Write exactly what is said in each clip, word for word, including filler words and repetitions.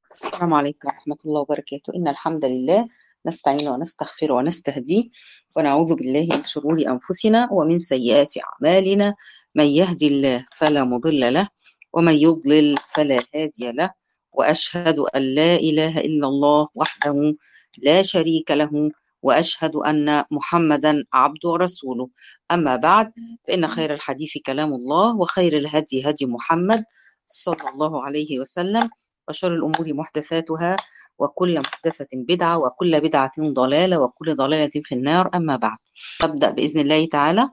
السلام عليكم ورحمة الله وبركاته. إن الحمد لله نستعين ونستغفر ونستهديه ونعوذ بالله من شرور أنفسنا ومن سيئات أعمالنا. من يهدي الله فلا مضل له ومن يضلل فلا هادي له، وأشهد أن لا إله إلا الله وحده لا شريك له، وأشهد أن محمدا عبده ورسوله. أما بعد، فإن خير الحديث كلام الله، وخير الهدي هدي محمد صلى الله عليه وسلم، وشر الأمور محدثاتها، وكل محدثة بدعة، وكل بدعة ضلالة، وكل ضلالة في النار. أما بعد، أبدأ بإذن الله تعالى.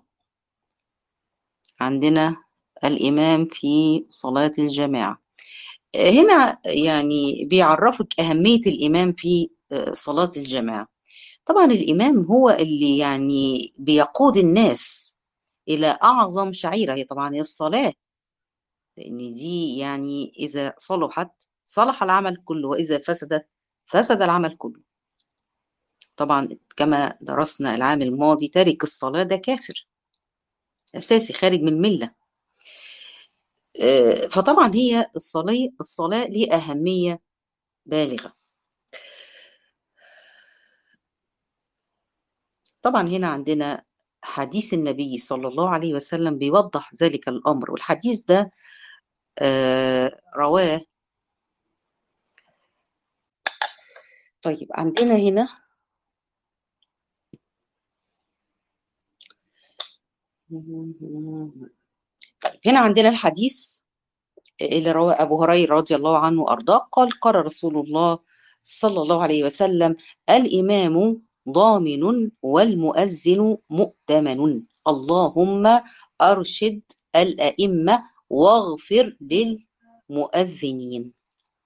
عندنا الإمام في صلاة الجماعة. هنا يعني بيعرفك أهمية الإمام في صلاة الجماعة. طبعا الإمام هو اللي يعني بيقود الناس إلى أعظم شعيرة، هي طبعا هي الصلاة، لأن دي يعني إذا صلحت صلح العمل كله، وإذا فسدت فسد العمل كله. طبعا كما درسنا العام الماضي، تارك الصلاة ده كافر أساسي خارج من الملة. آه، فطبعا هي الصلاة الصلاة ليه أهمية بالغة. طبعا هنا عندنا حديث النبي صلى الله عليه وسلم بيوضح ذلك الأمر، والحديث ده آه، رواه. طيب عندنا هنا طيب هنا عندنا الحديث اللي رواه أبو هريرة رضي الله عنه وأرضاه، قال قال رسول الله صلى الله عليه وسلم: الإمام ضامن والمؤذن مؤتمن، اللهم أرشد الأئمة واغفر للمؤذنين.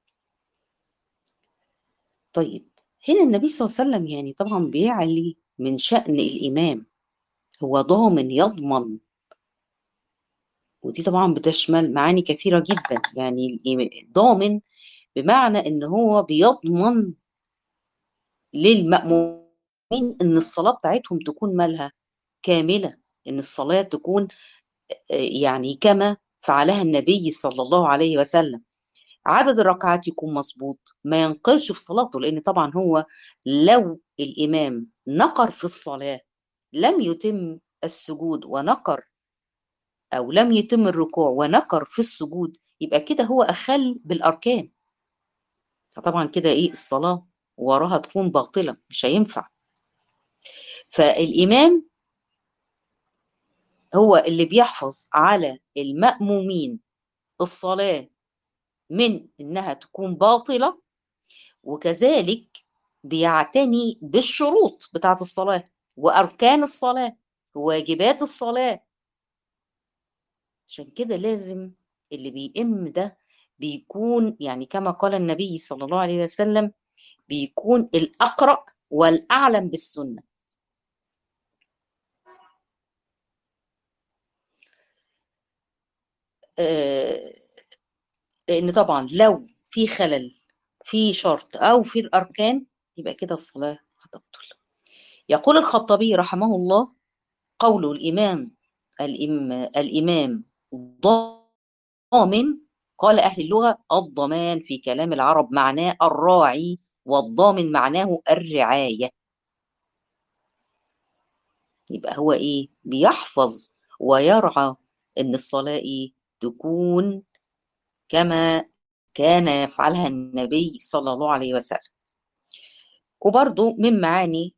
طيب هنا النبي صلى الله عليه وسلم يعني طبعا بيعلي من شأن الإمام، هو ضامن يضمن، ودي طبعا بتشمل معاني كثيرة جدا. يعني الإمام- ضامن بمعنى ان هو بيضمن للمأمومين ان الصلاة بتاعتهم تكون مالها كاملة، ان الصلاة تكون آه، يعني كما فعلها النبي صلى الله عليه وسلم. عدد الركعات يكون مظبوط، ما ينقرش في صلاته، لان طبعا هو لو الامام نقر في الصلاة، لم يتم السجود ونقر، او لم يتم الركوع ونقر في السجود، يبقى كده هو اخل بالاركان. فطبعا كده ايه الصلاة وراها تكون باطلة، مش هينفع. فالإمام هو اللي بيحفظ على المأمومين الصلاة من إنها تكون باطلة، وكذلك بيعتني بالشروط بتاعة الصلاة وأركان الصلاة وواجبات الصلاة. عشان كده لازم اللي بيئم ده بيكون يعني كما قال النبي صلى الله عليه وسلم، بيكون الأقرأ والأعلم بالسنة. آه، لأن طبعا لو في خلل في شرط أو في الأركان، يبقى كده الصلاة هتبطل. يقول الخطابي رحمه الله: قول الإمام الإم الإمام ضامن، قال أهل اللغة الضمان في كلام العرب معناه الراعي، والضامن معناه الرعاية. يبقى هو إيه؟ بيحفظ ويرعى إن الصلاة إيه؟ تكون كما كان يفعلها النبي صلى الله عليه وسلم. وبرضو من معاني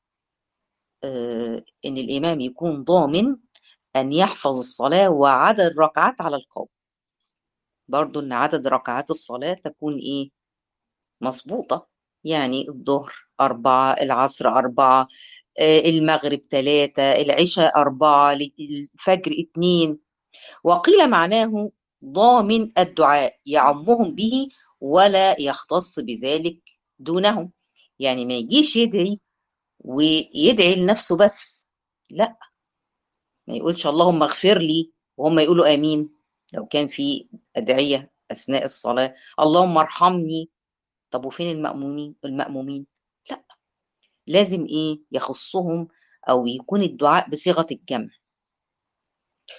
آه إن الإمام يكون ضامن أن يحفظ الصلاة وعدد الركعات على القول. برضو إن عدد ركعات الصلاة تكون إيه؟ مظبوطة. يعني الظهر أربعة، العصر أربعة، آه المغرب ثلاثة، العشاء أربعة، الفجر اتنين. وقيل معناه ضامن الدعاء يعمهم به ولا يختص بذلك دونهم. يعني ما يجيش يدعي ويدعي لنفسه بس، لا، ما يقولش اللهم اغفر لي وهم يقولوا امين. لو كان في ادعيه اثناء الصلاه اللهم ارحمني، طب وفين المأمومين المأمومين؟ لا، لازم ايه يخصهم، او يكون الدعاء بصيغه الجمع.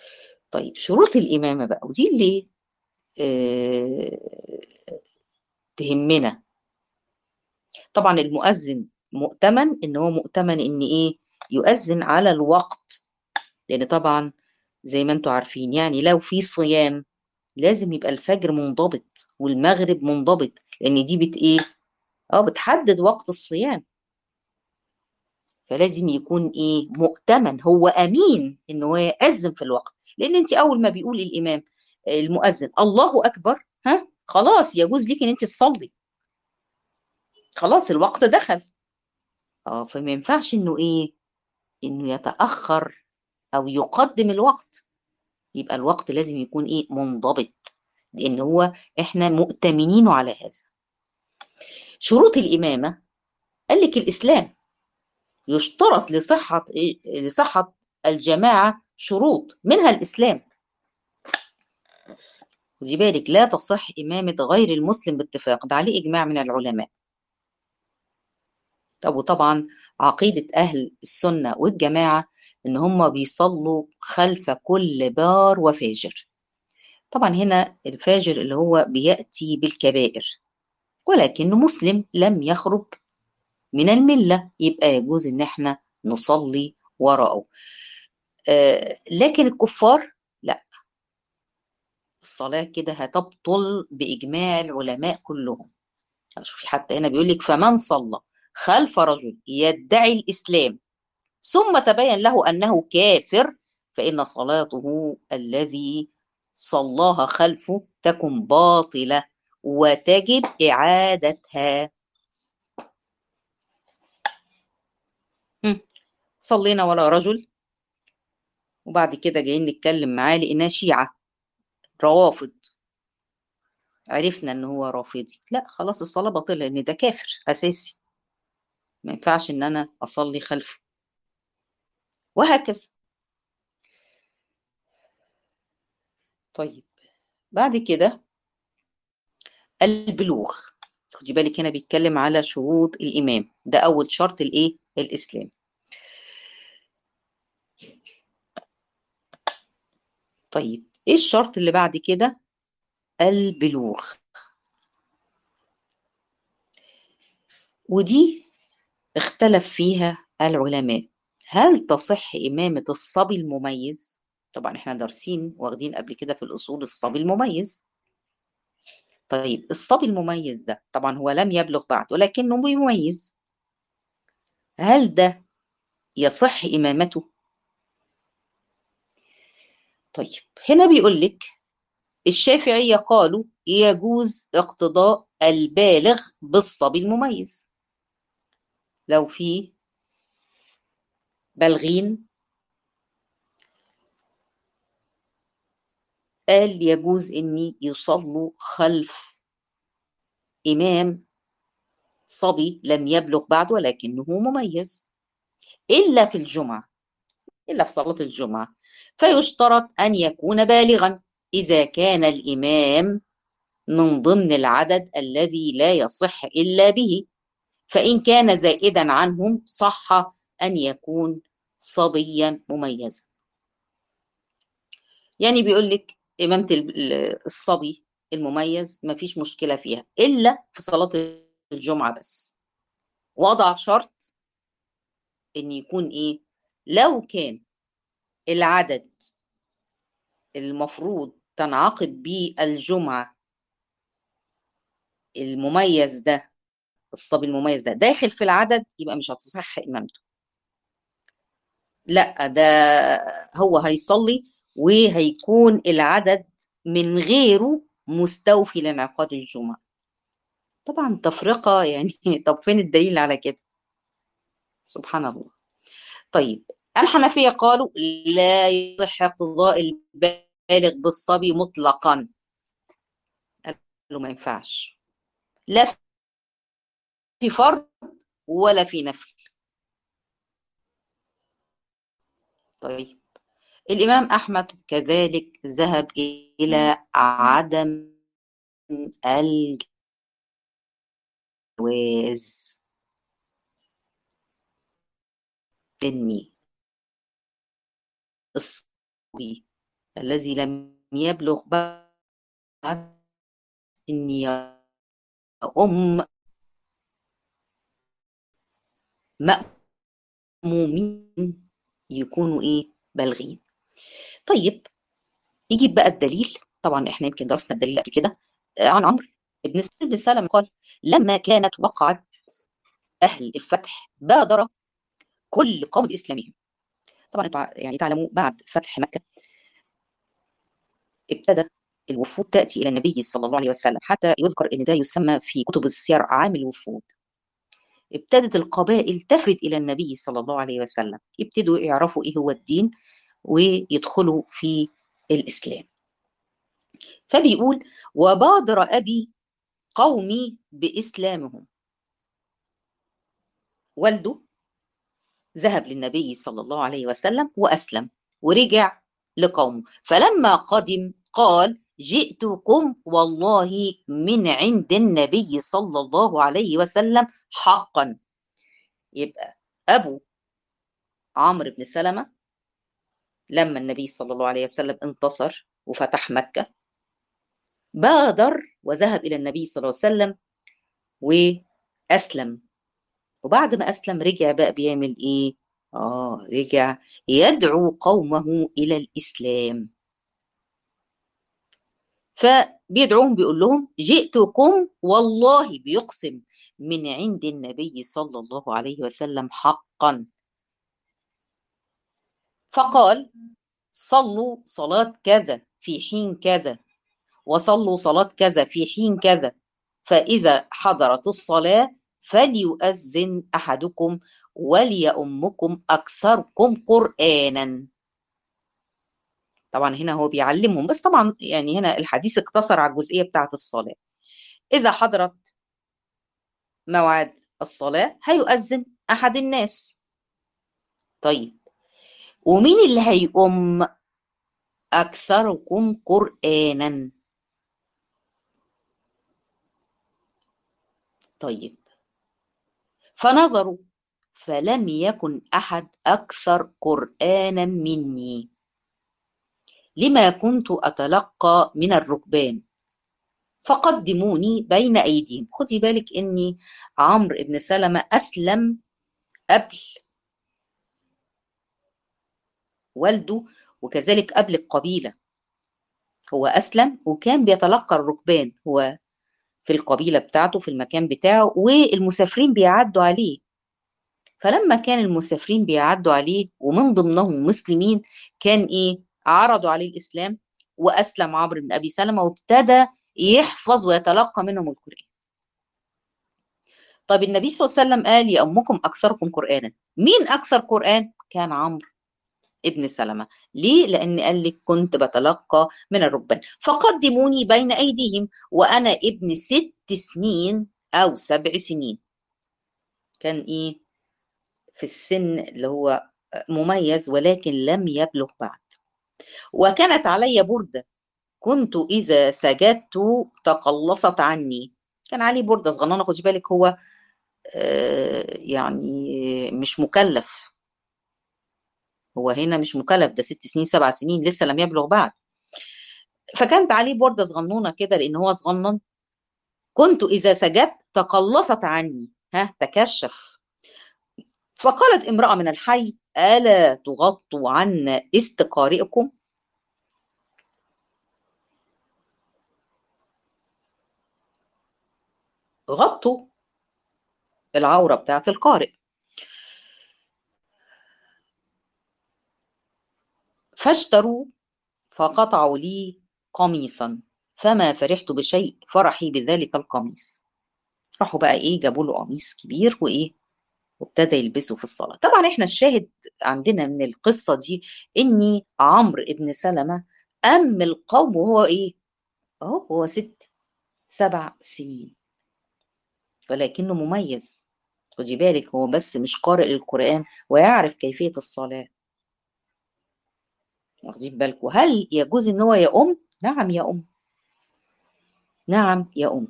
طيب شروط الامامه بقى، ودي اللي آه تهمنا. طبعا المؤذن مؤتمن ان هو مؤتمن ان ايه، يؤذن على الوقت، لان طبعا زي ما انتم عارفين يعني لو في صيام لازم يبقى الفجر منضبط والمغرب منضبط، لان دي بت ايه، اه بتحدد وقت الصيام. فلازم يكون ايه، مؤتمن، هو امين ان هو يأذن في الوقت، لان انت اول ما بيقول الامام المؤذن الله اكبر، ها خلاص يجوز لك ان انت تصلي، خلاص الوقت دخل. اه فما ينفعش انه ايه، انه يتأخر او يقدم الوقت، يبقى الوقت لازم يكون ايه، منضبط، لان هو احنا مؤتمنين على هذا. شروط الامامة، قال لك الاسلام يشترط لصحة إيه؟ لصحة الجماعة شروط منها الاسلام. خدي بالك لا تصح إمامة غير المسلم باتفاق، ده عليه إجماع من العلماء. طب وطبعا عقيدة أهل السنة والجماعة إن هم بيصلوا خلف كل بار وفاجر. طبعا هنا الفاجر اللي هو بيأتي بالكبائر، ولكنه مسلم لم يخرج من الملة، يبقى يجوز إن احنا نصلي وراءه. آه لكن الكفار لا، الصلاة كده هتبطل بإجماع العلماء كلهم. شوفي حتى هنا بيقول لك فمن صلى خلف رجل يدعي الإسلام ثم تبين له أنه كافر، فإن صلاته الذي صلاها خلفه تكن باطلة وتجب إعادتها. هم، صلينا ولا رجل وبعد كده جايين نتكلم معاه لقيناه شيعة روافض، عرفنا ان هو رافضي، لا خلاص الصلاة باطلة لان ده كافر اساسي، ما ينفعش ان انا اصلي خلفه، وهكذا. طيب بعد كده البلوغ. خدي بالك هنا بيتكلم على شروط الإمام، ده أول شرط الإيه، الإسلام. طيب إيه الشرط اللي بعد كده؟ البلوغ. ودي اختلف فيها العلماء، هل تصح إمامة الصبي المميز؟ طبعا احنا دارسين واخدين قبل كده في الأصول الصبي المميز. طيب الصبي المميز ده طبعا هو لم يبلغ بعد ولكنه مميز، هل ده يصح إمامته؟ طيب هنا بيقول لك الشافعية قالوا يجوز اقتضاء البالغ بالصبي المميز، لو في بالغين قال يجوز إني يصلوا خلف إمام صبي لم يبلغ بعد ولكنه مميز، إلا في الجمعة، إلا في صلاة الجمعة، فيشترط أن يكون بالغا إذا كان الإمام من ضمن العدد الذي لا يصح إلا به، فإن كان زائدا عنهم صح أن يكون صبيا مميزا. يعني بيقول لك إمامة الصبي المميز ما فيش مشكلة فيها إلا في صلاة الجمعة بس، وضع شرط إن يكون إيه، لو كان العدد المفروض تنعقد به الجمعة المميز ده، الصبي المميز ده داخل في العدد، يبقى مش هتصح إمامته، لا ده هو هيصلي وهيكون العدد من غيره مستوفي لانعقاد الجمعة. طبعا تفرقة يعني طب فين الدليل على كده؟ سبحان الله. طيب الحنفية قالوا لا يصح اقتضاء البالغ بالصبي مطلقا، قالوا ما ينفعش لا في فرض ولا في نفل. طيب الإمام أحمد كذلك ذهب إلى عدم الجواز، إني الصبي الذي لم يبلغ بعد إن أم مأمومين يكونوا إيه بالغين. طيب يجيب بقى الدليل. طبعا احنا يمكن درسنا الدليل قبل كده عن عمرو بن بن سلمة قال لما كانت وقعت أهل الفتح بادر كل قوم بإسلامهم. طبعا يعني تعلموا بعد فتح مكة ابتدى الوفود تأتي إلى النبي صلى الله عليه وسلم، حتى يذكر أن ده يسمى في كتب السير عام الوفود. ابتدت القبائل تفد إلى النبي صلى الله عليه وسلم، يبتدوا يعرفوا إيه هو الدين ويدخلوا في الإسلام. فبيقول وبادر أبي قومي بإسلامهم. والده ذهب للنبي صلى الله عليه وسلم وأسلم ورجع لقومه، فلما قدم قال جئتكم والله من عند النبي صلى الله عليه وسلم حقا. يبقى أبو عمرو بن سلمة لما النبي صلى الله عليه وسلم انتصر وفتح مكة بادر وذهب إلى النبي صلى الله عليه وسلم وأسلم. وبعد ما أسلم رجع بقى بيعمل إيه؟ آه رجع يدعو قومه إلى الإسلام. فبيدعوهم بيقول لهم جئتكم والله بيقسم من عند النبي صلى الله عليه وسلم حقا. فقال صلوا صلاة كذا في حين كذا، وصلوا صلاة كذا في حين كذا، فإذا حضرت الصلاة فليؤذن أحدكم وليؤمكم أكثركم قرآنا. طبعا هنا هو بيعلمهم، بس طبعا يعني هنا الحديث اقتصر على الجزئية بتاعة الصلاة. إذا حضرت موعد الصلاة هيؤذن أحد الناس. طيب ومين اللي هيؤم؟ أكثركم قرآنا. طيب فنظروا فلم يكن أحد أكثر قرآنا مني لما كنت أتلقى من الركبان فقدموني بين أيديهم. خدي بالك إني عمرو بن سلمة أسلم قبل والده وكذلك قبل القبيلة. هو أسلم وكان بيتلقى الركبان، هو في القبيلة بتاعته في المكان بتاعه، والمسافرين بيعدوا عليه. فلما كان المسافرين بيعدوا عليه ومن ضمنهم مسلمين كان إيه؟ عرضوا عليه الإسلام وأسلم عمرو بن أبي سلمة وابتدى يحفظ ويتلقى منهم القرآن. طب النبي صلى الله عليه وسلم قال يا أمكم أكثركم قرآنا. مين أكثر قرآن؟ كان عمرو ابن سلمة. ليه؟ لأن قال لك كنت بتلقى من الركبان فقدموني بين أيديهم وأنا ابن ست سنين أو سبع سنين. كان إيه؟ في السن اللي هو مميز ولكن لم يبلغ بعد. وكانت علي بردة كنت إذا سجدت تقلصت عني. كان عليه بردة صغننة، خدي بالك هو آه يعني مش مكلف. هو هنا مش مكلف، ده ست سنين سبع سنين لسه لم يبلغ بعد. فكانت عليه بردة صغنونة كده لأن هو صغنن. كنت إذا سجدت تقلصت عني، ها تكشف. فقالت امرأة من الحي ألا تغطوا عن استقارئكم؟ غطوا العورة بتاعت القارئ. فاشتروا فقطعوا لي قميصا فما فرحت بشيء فرحي بذلك القميص. راحوا بقى ايه جابوا له قميص كبير وايه وابتدى يلبسه في الصلاة. طبعا احنا الشاهد عندنا من القصة دي اني عمرو ابن سلمة أم القوم وهو ايه اهو هو ست سبع سنين، ولكنه مميز. خدي بالك هو بس مش قارئ للقرآن ويعرف كيفية الصلاة. واخدين بالكم؟ هل يجوز ان هو يؤم؟ نعم يؤم، نعم يؤم.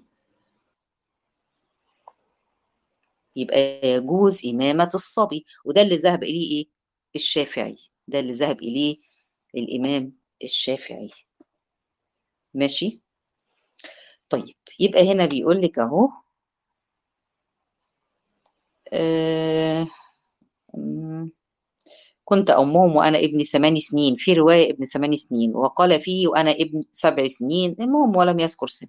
يبقى يجوز إمامة الصبي، وده اللي ذهب إليه إيه؟ الشافعي. ده اللي ذهب إليه الإمام الشافعي. ماشي؟ طيب يبقى هنا بيقول لك اهو آه كنت أمهم وأنا ابن ثمان سنين، في رواية ابن ثمان سنين، وقال فيه وأنا ابن سبع سنين، المهم ولم يذكر سن.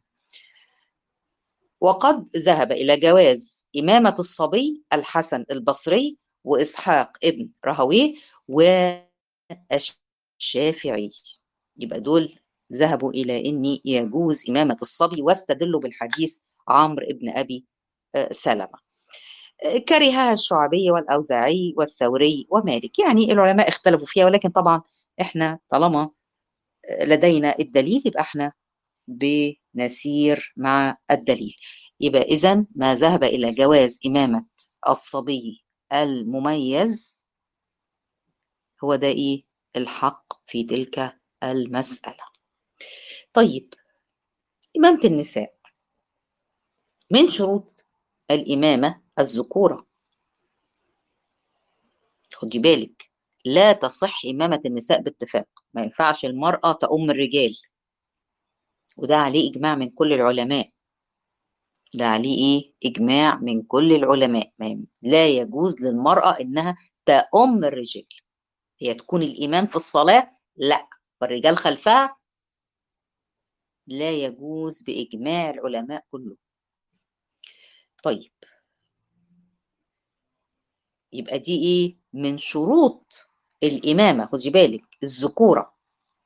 وقد ذهب إلى جواز إمامة الصبي الحسن البصري وإسحاق ابن راهويه والشافعي. يبقى دول ذهبوا إلى أن يجوز إمامة الصبي، واستدلوا بالحديث عمرو ابن أبي سلمة. كرهها الشعبي والأوزاعي والثوري ومالك، يعني العلماء اختلفوا فيها، ولكن طبعا احنا طالما لدينا الدليل يبقى احنا بنسير مع الدليل. يبقى إذن ما ذهب إلى جواز إمامة الصبي المميز هو ده إيه الحق في تلك المسألة. طيب إمامة النساء من شروط الإمامة الذكورة. خدي بالك لا تصح إمامة النساء باتفاق، ما ينفعش المرأة تؤم الرجال، وده عليه إجماع من كل العلماء. ده عليه إيه؟ إجماع من كل العلماء، ما لا يجوز للمرأة إنها تؤم الرجال، هي تكون الإمام في الصلاة لا، والرجال خلفها، لا يجوز بإجماع العلماء كلهم. طيب يبقى دي إيه؟ من شروط الإمامة، خدي بالك الذكورة،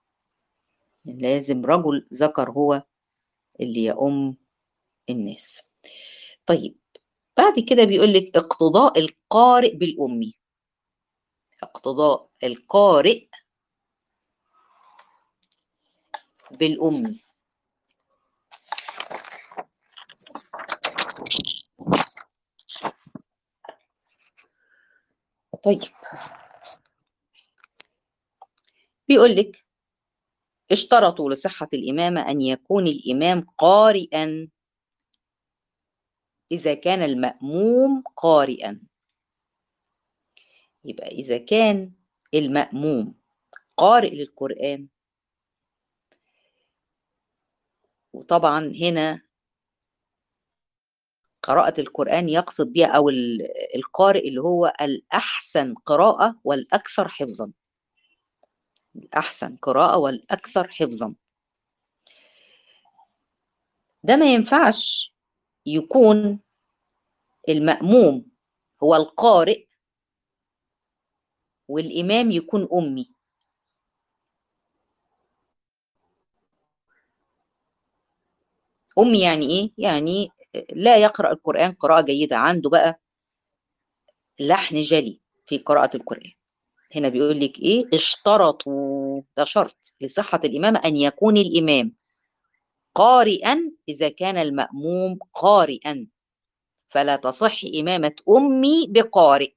لازم رجل ذكر هو اللي يؤم الناس. طيب بعد كده بيقول لك اقتضاء القارئ بالأمي. اقتضاء القارئ بالأمي. طيب بيقول لك اشترطوا لصحة الإمامة أن يكون الإمام قارئا إذا كان المأموم قارئا. يبقى إذا كان المأموم قارئ للقرآن، وطبعا هنا قراءة القرآن يقصد بها أو القارئ اللي هو الأحسن قراءة والأكثر حفظا، الأحسن قراءة والأكثر حفظا. ده ما ينفعش يكون المأموم هو القارئ والإمام يكون أمي. أمي يعني إيه؟ يعني لا يقرأ القرآن قراءة جيدة، عنده بقى لحن جلي في قراءة القرآن. هنا بيقول لك إيه؟ اشترطوا، ده شرط لصحة الإمامة أن يكون الإمام قارئا إذا كان المأموم قارئا، فلا تصح إمامة أمي بقارئ.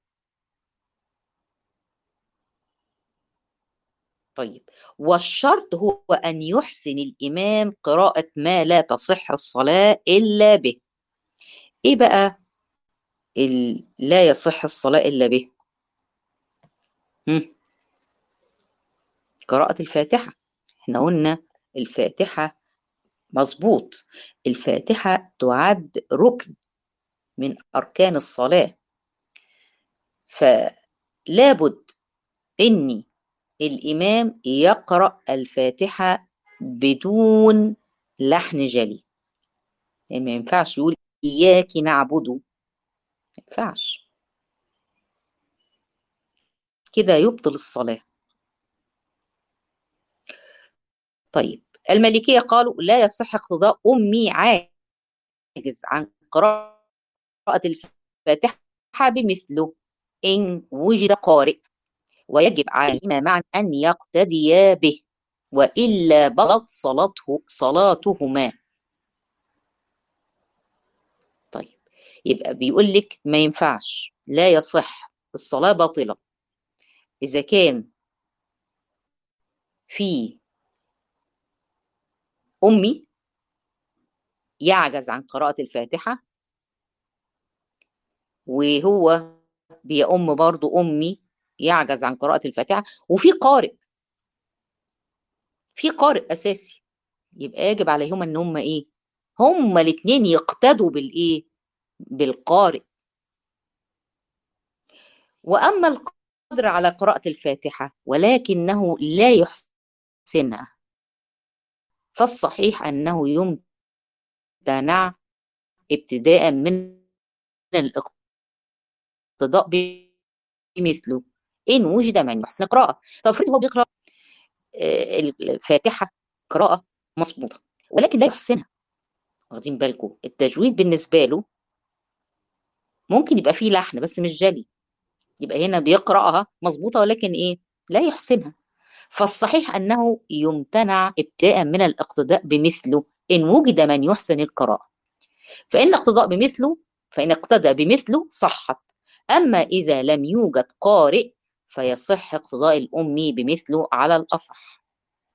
طيب والشرط هو أن يحسن الإمام قراءة ما لا تصح الصلاة إلا به. إيه بقى ال... لا يصح الصلاة إلا به؟ هم؟ قراءة الفاتحة. احنا قلنا الفاتحة مظبوط، الفاتحة تعد ركن من أركان الصلاة، فلا بد إن الإمام يقرأ الفاتحة بدون لحن جلي. يعني ما ينفعش يقول إياك نعبد، ما ينفعش كده، يبطل الصلاة. طيب المالكية قالوا لا يصح اقتضاء أمي عاجز عن قراءة الفاتحة بمثله إن وجد قارئ، ويجب عليهما معا أن يقتديا به وإلا بطلت صلاته صلاتهما. طيب يبقى بيقول لك ما ينفعش، لا يصح، الصلاة باطلة إذا كان في أمي يعجز عن قراءة الفاتحة، وهو بيأم برضو أمي يعجز عن قراءة الفاتحة، وفي قارئ، في قارئ أساسي، يبقى يجب عليهما إن هم إيه؟ هما الاثنين يقتدوا بالايه؟ بالقارئ. واما القادر على قراءة الفاتحة ولكنه لا يحسنها، فالصحيح انه يمتنع ابتداء من الاقتداء بمثله ان وجد من يحسن قراءة. طب افرض هو بيقرأ الفاتحة قراءة مظبوطة ولكن لا يحسنها، واخدين بالكم؟ التجويد بالنسبة له ممكن يبقى فيه لحن بس مش جلي، يبقى هنا بيقرأها مظبوطة ولكن ايه؟ لا يحسنها. فالصحيح انه يمتنع ابتداء من الاقتداء بمثله ان وجد من يحسن القراءة. فان اقتداء بمثله فان اقتدى بمثله صحت. اما اذا لم يوجد قارئ فيصح اقتداء الامي بمثله على الاصح.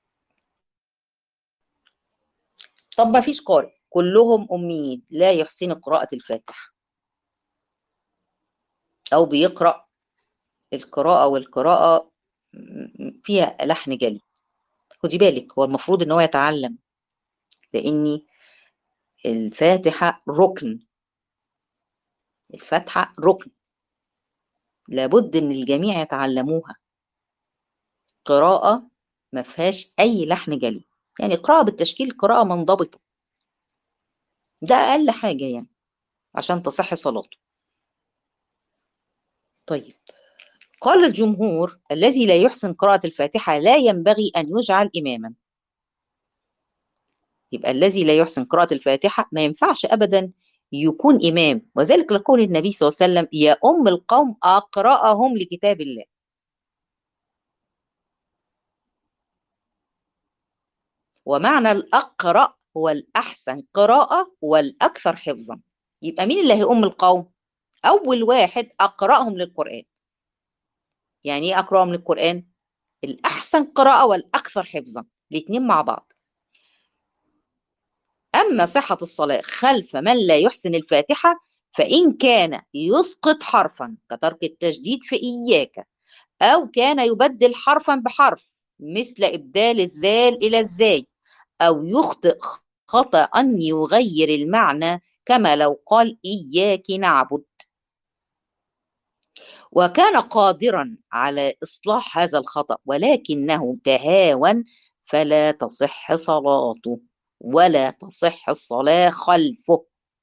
طب ما فيش قارئ، كلهم اميين لا يحسن قراءة الفاتحة، او بيقرأ القراءة والقراءة فيها لحن جلي. خدي بالك، هو المفروض ان هو يتعلم، لان الفاتحة ركن، الفاتحة ركن لابد ان الجميع يتعلموها. قراءة ما فيهاش اي لحن جلي، يعني قراءة بالتشكيل، قراءة منضبطة، ده اقل حاجة يعني عشان تصح صلاته. طيب، قال الجمهور الذي لا يحسن قراءة الفاتحة لا ينبغي ان يجعل اماما. يبقى الذي لا يحسن قراءة الفاتحة ما ينفعش ابدا يكون امام، وذلك لقول النبي صلى الله عليه وسلم: يا ام القوم اقرأهم لكتاب الله. ومعنى الأقرأ هو الأحسن قراءة والأكثر حفظا. يبقى مين اللي هيؤم القوم؟ أول واحد أقرأهم للقرآن. يعني إيه أقرأهم للقرآن؟ الأحسن قراءة والأكثر حفظا، الاتنين مع بعض. أما صحة الصلاة خلف من لا يحسن الفاتحة فإن كان يسقط حرفا كترك التشديد في إياك، أو كان يبدل حرفا بحرف مثل إبدال الذال إلى الزاي، أو يخطئ خطأ يغير المعنى كما لو قال إياك نعبد، وكان قادرا على إصلاح هذا الخطأ ولكنه تهاون، فلا تصح صلاته ولا تصح الصلاة خلفه.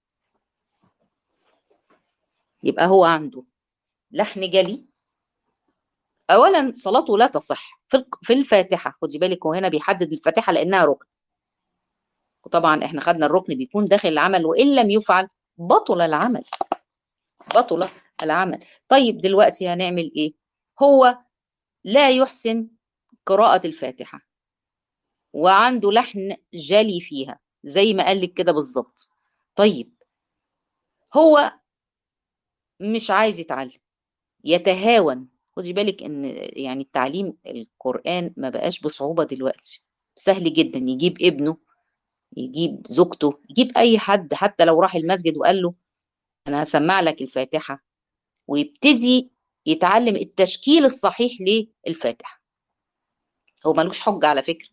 يبقى هو عنده لحن جلي، أولا صلاته لا تصح في في الفاتحة. خدي بالك، هو هنا بيحدد الفاتحة لأنها ركن، وطبعا احنا خدنا الركن بيكون داخل العمل، وإن لم يفعل بطل العمل، بطل العمل. طيب دلوقتي هنعمل ايه؟ هو لا يحسن قراءة الفاتحة وعنده لحن جلي فيها زي ما قال لك كده بالظبط. طيب هو مش عايز يتعلم، يتهاون. خدي بالك ان يعني التعليم القرآن ما بقاش بصعوبة دلوقتي، سهل جدا. يجيب ابنه، يجيب زوجته، يجيب اي حد، حتى لو راح المسجد وقال له انا هسمع لك الفاتحة، ويبتدي يتعلم التشكيل الصحيح للفاتحة. هو ملوش حجة على فكرة.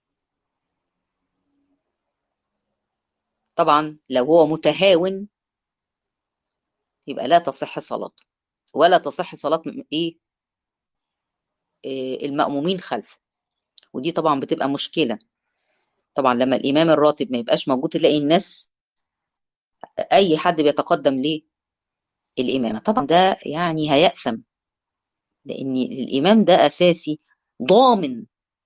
طبعا لو هو متهاون يبقى لا تصح صلاته، ولا تصح صلاة ايه, إيه المأمومين خلفه. ودي طبعا بتبقى مشكلة. طبعا لما الإمام الراتب ما يبقاش موجود تلاقي الناس أي حد بيتقدم ليه الإمامة، طبعا ده يعني هيأثم، لأن الإمام ده أساسي ضامن.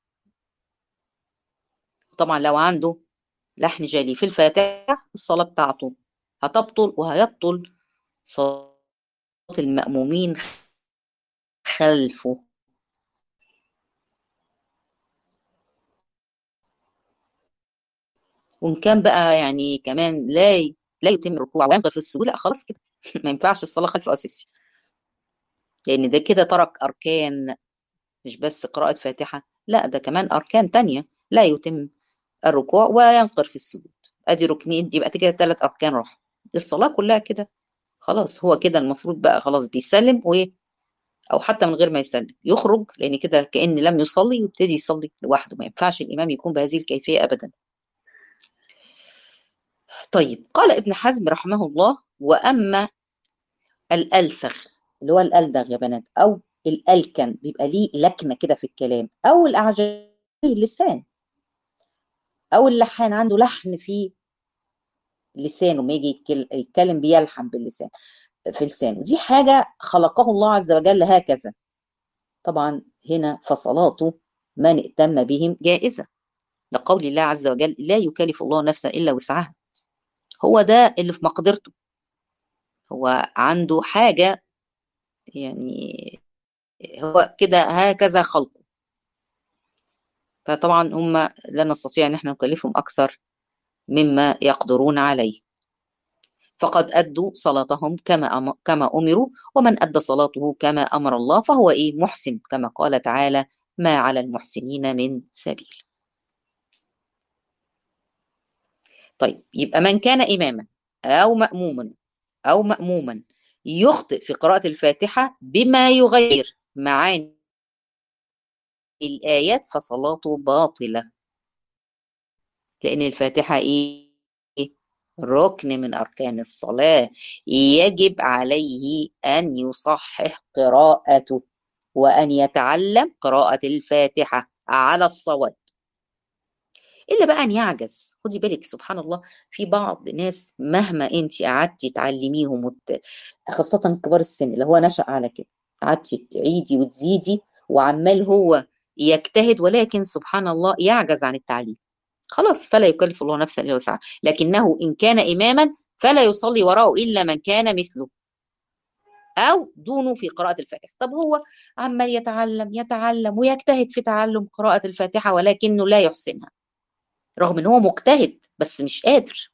طبعا لو عنده لحن جلي في الفاتحة الصلاة بتاعته هتبطل، وهيبطل صلاة المأمومين خلفه. وإن كان بقى يعني كمان لا لا يتم الركوع وينقر في السجود، لا خلاص كده ما ينفعش الصلاة خلفه أساسي، لأن ده كده ترك أركان، مش بس قراءة فاتحة، لا ده كمان أركان تانية. لا يتم الركوع وينقر في السجود، أدي ركنين، يبقى كده ثلاث أركان راح الصلاة كلها كده. خلاص هو كده المفروض بقى خلاص بيسلم، و أو حتى من غير ما يسلم يخرج، لأن كده كأن لم يصلي ويبتدي يصلي لوحده. ما ينفعش الإمام يكون بهذه الكيفية أبدا. طيب قال ابن حزم رحمه الله: وأما الألفغ، اللي هو الألدغ يا بنات، أو الألكن، بيبقى ليه لكنة كده في الكلام، أو الأعجمي اللسان، أو اللحان عنده لحن في لسانه، ما يجي يتكل- يتكلم بيلحن باللسان في لسانه، دي حاجة خلقه الله عز وجل هكذا. طبعا هنا فصلاته من ائتم بهم جائزة، لقول الله عز وجل: لا يكلف الله نفسا إلا وسعها. هو ده اللي في مقدرته، هو عنده حاجة، يعني هو كده هكذا خلقه. فطبعا هم لا نستطيع ان احنا نكلفهم اكثر مما يقدرون عليه. فقد ادوا صلاتهم كما أم- كما امروا، ومن ادى صلاته كما امر الله فهو ايه محسن، كما قال تعالى: ما على المحسنين من سبيل. طيب يبقى من كان اماما او ماموما او ماموما يخطئ في قراءة الفاتحة بما يغير معاني الآيات فصلاته باطلة، لأن الفاتحة إيه؟ ركن من أركان الصلاة، يجب عليه أن يصحح قراءته وأن يتعلم قراءة الفاتحة على الصواب. إلا بقى أن يعجز. خدي بالك سبحان الله، في بعض ناس مهما أنت قعدتي تعلميهم وت... خاصة كبار السن اللي هو نشأ على كده، قعدتي تعيدي وتزيدي وعمال هو يجتهد، ولكن سبحان الله يعجز عن التعليم. خلاص، فلا يكلف الله نفسا الا وسعها، لكنه ان كان اماما فلا يصلي وراءه الا من كان مثله او دونه في قراءة الفاتحة. طب هو عمال يتعلم يتعلم ويجتهد في تعلم قراءة الفاتحة ولكنه لا يحسنها، رغم ان هو مجتهد بس مش قادر.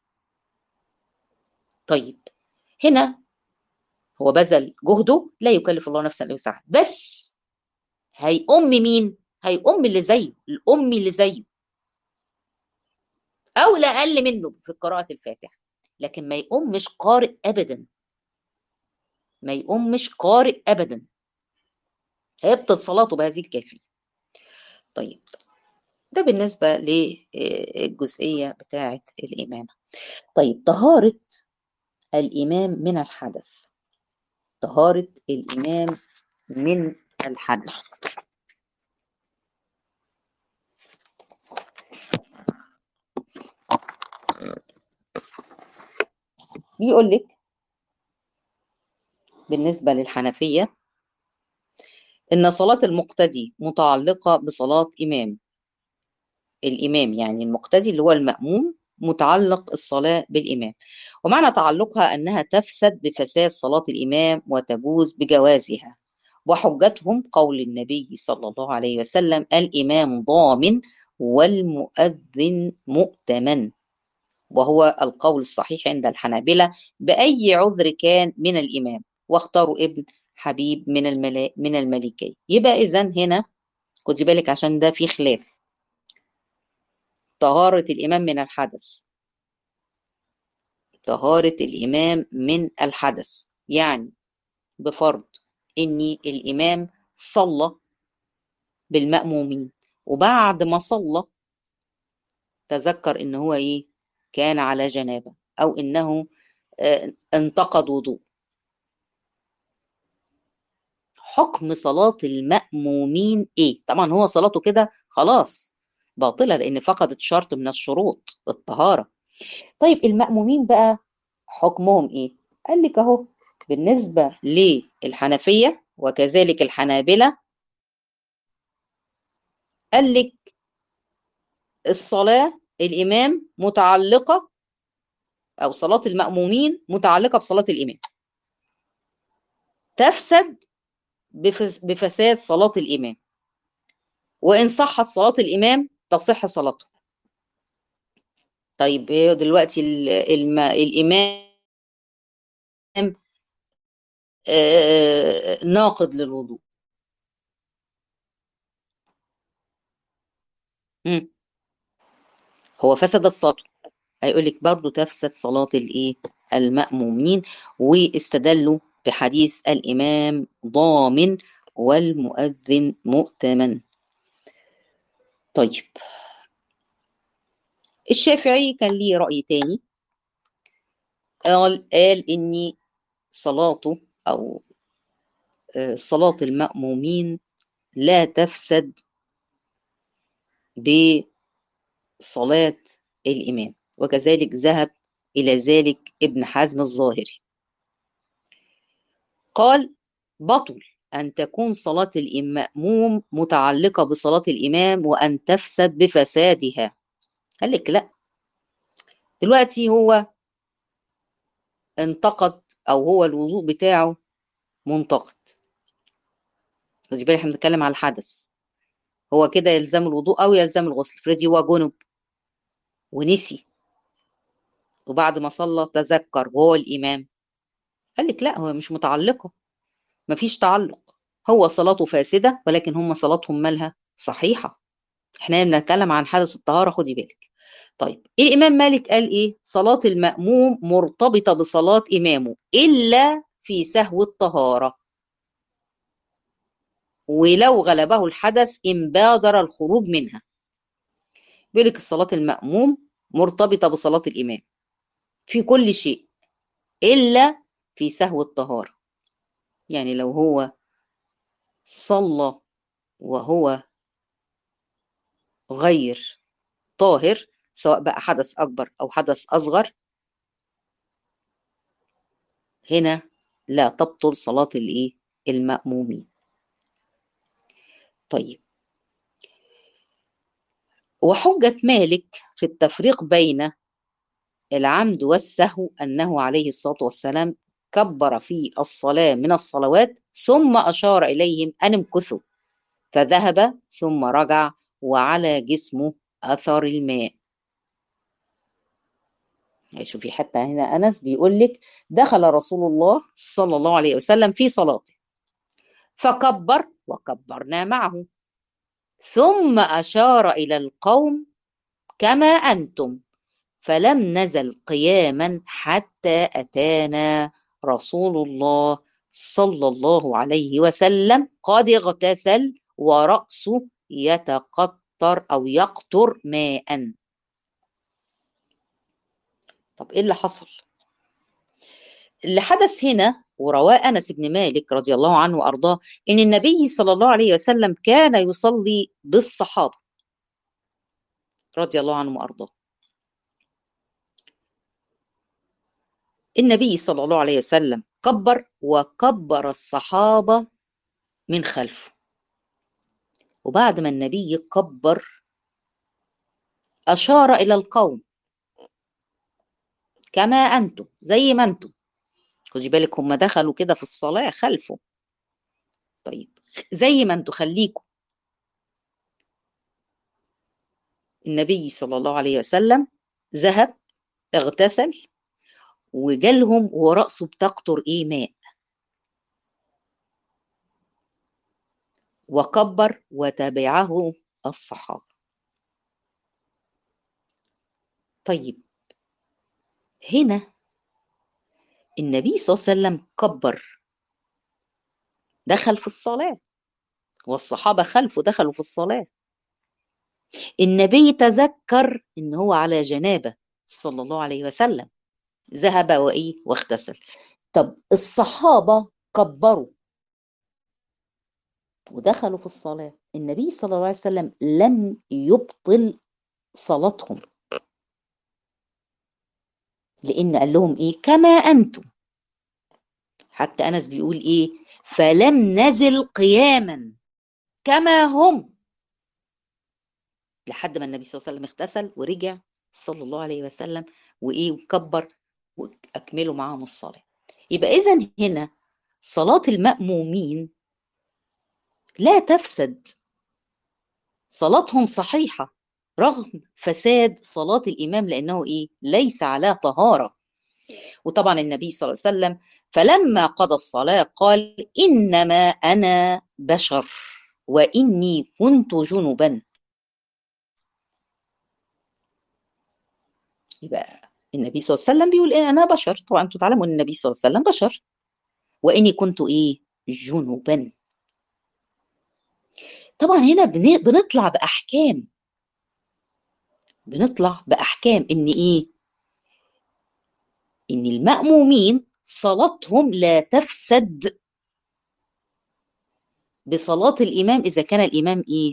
طيب هنا هو بذل جهده، لا يكلف الله نفسا الا وسعها، بس هيؤم مين؟ هيؤم اللي زيه، الام اللي زيه او لا اقل منه في قراءة الفاتحة، لكن ما يؤمش قارئ ابدا، ما يؤمش قارئ ابدا، هيبطل صلاته بهذه الكيفيه. طيب ده بالنسبه للجزئيه بتاعه الامامه. طيب طهاره الامام من الحدث، طهاره الامام من الحدث. بيقول لك بالنسبه للحنفيه ان صلاه المقتدي متعلقه بصلاه امام، الإمام يعني المقتدي اللي هو المأموم متعلق الصلاة بالإمام، ومعنى تعلقها أنها تفسد بفساد صلاة الإمام وتجوز بجوازها. وحجتهم قول النبي صلى الله عليه وسلم: الإمام ضامن والمؤذن مؤتمن، وهو القول الصحيح عند الحنابلة بأي عذر كان من الإمام، واختاروا ابن حبيب من الملا من المالكية. يبقى إذن هنا خدي بالك عشان ده في خلاف. طهارة الإمام من الحدث، طهارة الإمام من الحدث يعني بفرض إن الإمام صلى بالمأمومين، وبعد ما صلى تذكر إن هو إيه كان على جنابة، أو إنه آه، انتقد وضوء. حكم صلاة المأمومين إيه؟ طبعا هو صلاته كده خلاص باطلة، لأن فقدت شرط من الشروط الطهارة. طيب المأمومين بقى حكمهم ايه؟ قال لك اهو بالنسبة للحنفية وكذلك الحنابلة، قال لك الصلاة الإمام متعلقة، أو صلاة المأمومين متعلقة بصلاة الإمام، تفسد بفس بفساد صلاة الإمام، وإن صحت صلاة الإمام تصح صلاته. طيب هي دلوقتي ال- الم- الإمام آه، ناقض للوضوء. مم. هو فسدت صلاته، هيقول لك برضه تفسد صلاة الايه المأمومين، واستدلوا بحديث الإمام ضامن والمؤذن مؤتمن. طيب الشافعي كان ليه رأي تاني، قال قال إن صلاته أو صلاة المأمومين لا تفسد بصلاة الإمام، وكذلك ذهب إلى ذلك ابن حزم الظاهري. قال بطل أن تكون صلاة المأموم متعلقة بصلاة الإمام وأن تفسد بفسادها. قال لك لا، دلوقتي هو انتقد أو هو الوضوء بتاعه منتقد، خدي بالك احنا بنتكلم على الحدث، هو كده يلزم الوضوء أو يلزم الغسل. فريدي هو جنب ونسي وبعد ما صلى تذكر وهو الإمام، قال لك لا، هو مش متعلقة، مفيش تعلق، هو صلاته فاسدة ولكن هم صلاتهم مالها صحيحة. احنا بنتكلم عن حدث الطهارة، خدي بالك. طيب الإمام مالك قال إيه؟ صلاة المأموم مرتبطة بصلاة إمامه إلا في سهو الطهارة، ولو غلبه الحدث إن بادر الخروج منها. بيقول لك الصلاة المأموم مرتبطة بصلاة الإمام في كل شيء إلا في سهو الطهارة. يعني لو هو صلى وهو غير طاهر، سواء بقى حدث أكبر أو حدث أصغر، هنا لا تبطل صلاة الإيه؟ المأمومين. طيب، وحجة مالك في التفريق بين العمد والسهو أنه عليه الصلاة والسلام كبر في الصلاة من الصلوات ثم أشار إليهم أن امكثوا، فذهب ثم رجع وعلى جسمه أثر الماء. شوفي حتى هنا أنس بيقول لك دخل رسول الله صلى الله عليه وسلم في صلاته فكبر وكبرنا معه، ثم أشار إلى القوم كما أنتم، فلم نزل قياما حتى أتانا رسول الله صلى الله عليه وسلم قد اغتسل ورأسه يتقطر أو يقطر ماء. طب إيه اللي حصل؟ اللي حدث هنا ورواه أنس بن مالك رضي الله عنه وأرضاه إن النبي صلى الله عليه وسلم كان يصلي بالصحابة رضي الله عنهم وأرضاه. النبي صلى الله عليه وسلم كبر وكبر الصحابة من خلفه، وبعد ما النبي يكبر أشار إلى القوم كما أنتم، زي ما أنتم. خدي بالك هم دخلوا كده في الصلاة خلفه، طيب زي ما أنتم خليكم. النبي صلى الله عليه وسلم ذهب اغتسل وجالهم ورأسه بتقطر إيه ماء، وكبر وتبعه الصحابة. طيب هنا النبي صلى الله عليه وسلم كبر دخل في الصلاة والصحابة خلفه دخلوا في الصلاة. النبي تذكر إن هو على جنابة صلى الله عليه وسلم، ذهب وإيه واغتسل. طب الصحابة كبروا ودخلوا في الصلاة، النبي صلى الله عليه وسلم لم يبطل صلاتهم، لأن قال لهم إيه كما أنتم. حتى أنس بيقول إيه فلم نزل قياما كما هم، لحد ما النبي صلى الله عليه وسلم اغتسل ورجع صلى الله عليه وسلم وإيه وكبر وأكملوا معهم الصلاة. يبقى إذن هنا صلاة المأمومين لا تفسد، صلاتهم صحيحة رغم فساد صلاة الإمام، لأنه إيه ليس على طهارة. وطبعا النبي صلى الله عليه وسلم فلما قضى الصلاة قال إنما أنا بشر وإني كنت جنبا. يبقى النبي صلى الله عليه وسلم بيقول إيه أنا بشر، طبعا أنتم تعلموا أن النبي صلى الله عليه وسلم بشر، وإني كنت إيه جنبا. طبعا هنا بنطلع بأحكام، بنطلع بأحكام إن إيه إن المأمومين صلاتهم لا تفسد بصلاة الإمام إذا كان الإمام إيه؟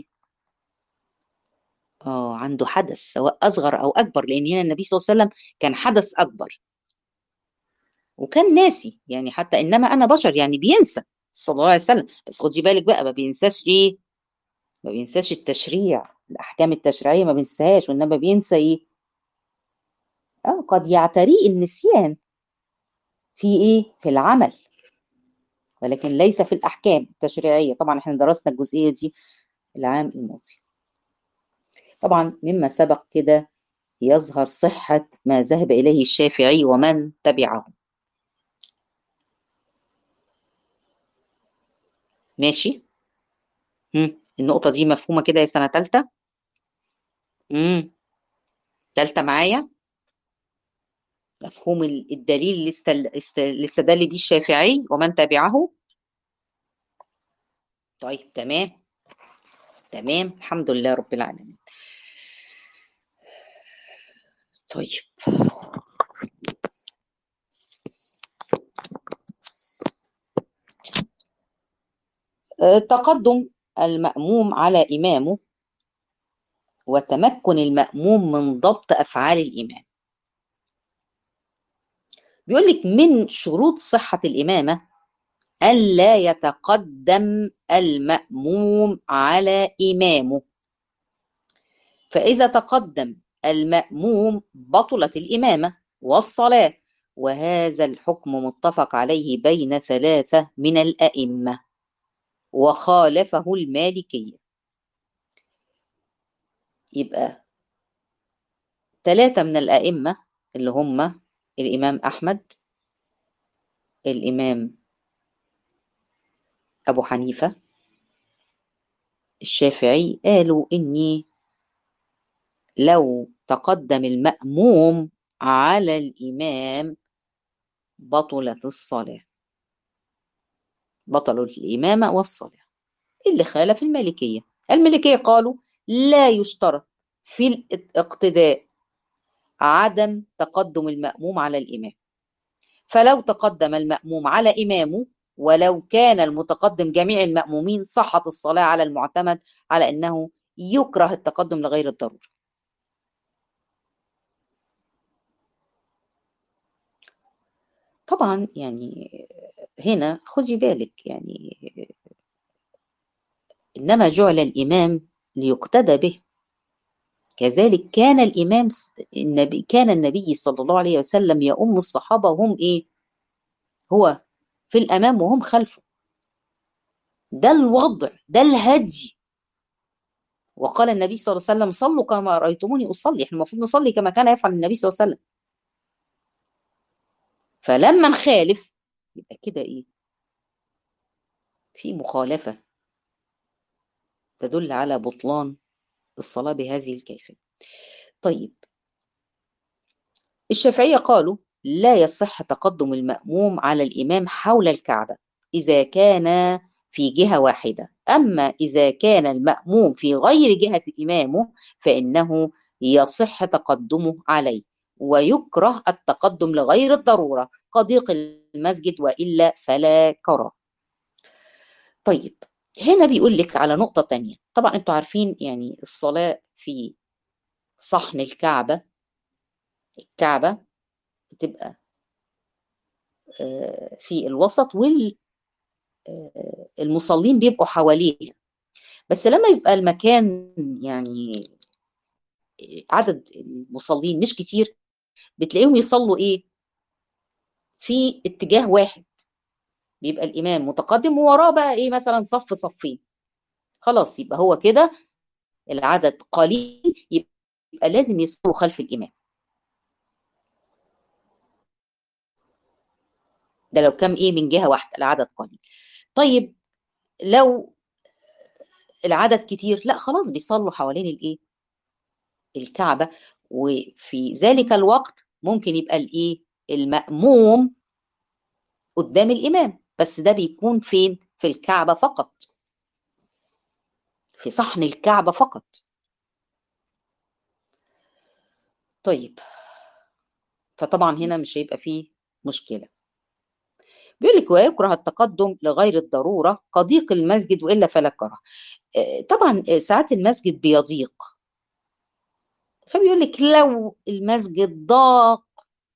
آه عنده حدث سواء أصغر أو أكبر، لأن هنا النبي صلى الله عليه وسلم كان حدث أكبر وكان ناسي، يعني حتى إنما أنا بشر يعني بينسى صلى الله عليه وسلم، بس خدي بالك بقى ما بينساش إيه؟ ما بينساش التشريع، الأحكام التشريعية ما بينساهاش، وإنما بينسى إيه؟ آه قد يعتريه النسيان في إيه؟ في العمل، ولكن ليس في الأحكام التشريعية. طبعا إحنا درسنا الجزئية دي العام الماضي. طبعا مما سبق كده يظهر صحة ما ذهب إليه الشافعي ومن تبعه. ماشي. مم. النقطة دي مفهومة كده يا سنة تالتة؟ مم. تالتة معايا؟ مفهوم ال- الدليل اللي استل- است- اللي استدل بيه الشافعي ومن تبعه؟ طيب تمام. تمام الحمد لله رب العالمين. طيب آه، تقدم المأموم على إمامه وتمكن المأموم من ضبط أفعال الإمام. بيقول لك من شروط صحة الإمامة ألا يتقدم المأموم على إمامه، فإذا تقدم المأموم بطلت الإمامة والصلاة، وهذا الحكم متفق عليه بين ثلاثة من الأئمة وخالفه المالكية. يبقى ثلاثة من الأئمة اللي هم الإمام أحمد، الإمام أبو حنيفة، الشافعي، قالوا إني لو تقدم المأموم على الإمام بطلت الصلاة، بطلوا الإمامة والصلاة. اللي خالف المالكية، المالكية قالوا لا يشترط في الاقتداء عدم تقدم المأموم على الإمام، فلو تقدم المأموم على إمامه ولو كان المتقدم جميع المأمومين صحت الصلاة على المعتمد على أنه يكره التقدم لغير الضرورة. طبعا يعني هنا خدي بالك، يعني إنما جعل الإمام ليقتدى به، كذلك كان الإمام النبي كان النبي صلى الله عليه وسلم يؤم الصحابة وهم إيه؟ هو في الأمام وهم خلفه. ده الوضع، ده الهدي. وقال النبي صلى الله عليه وسلم صلوا كما رأيتموني أصلي، احنا المفروض نصلي كما كان يفعل النبي صلى الله عليه وسلم. فلما نخالف يبقى كده إيه؟ في مخالفة تدل على بطلان الصلاة بهذه الكيفية. طيب الشافعية قالوا لا يصح تقدم المأموم على الإمام حول الكعبة إذا كان في جهة واحدة، أما إذا كان المأموم في غير جهة إمامه فإنه يصح تقدمه عليه، ويكره التقدم لغير الضرورة كضيق المسجد، وإلا فلا كراهة. طيب هنا بيقول لك على نقطة تانية. طبعا انتوا عارفين يعني الصلاة في صحن الكعبة، الكعبة بتبقى آه، في الوسط والمصلين بيبقوا حواليه، بس لما يبقى المكان يعني عدد المصلين مش كتير بتلاقيهم يصلوا ايه في اتجاه واحد، بيبقى الامام متقدم ووراه بقى ايه مثلا صف صفين، خلاص يبقى هو كده العدد قليل، يبقى لازم يصلوا خلف الامام. ده لو كان ايه من جهة واحدة العدد قليل. طيب لو العدد كتير لا خلاص بيصلوا حوالين الايه الكعبة، وفي ذلك الوقت ممكن يبقى الايه المأموم قدام الإمام، بس ده بيكون فين؟ في الكعبة فقط، في صحن الكعبة فقط. طيب فطبعا هنا مش هيبقى فيه مشكلة. بيقول لك ويكره التقدم لغير الضرورة كضيق المسجد وإلا فلا كره. طبعا ساعات المسجد بيضيق، فبيقول لك لو المسجد ضاق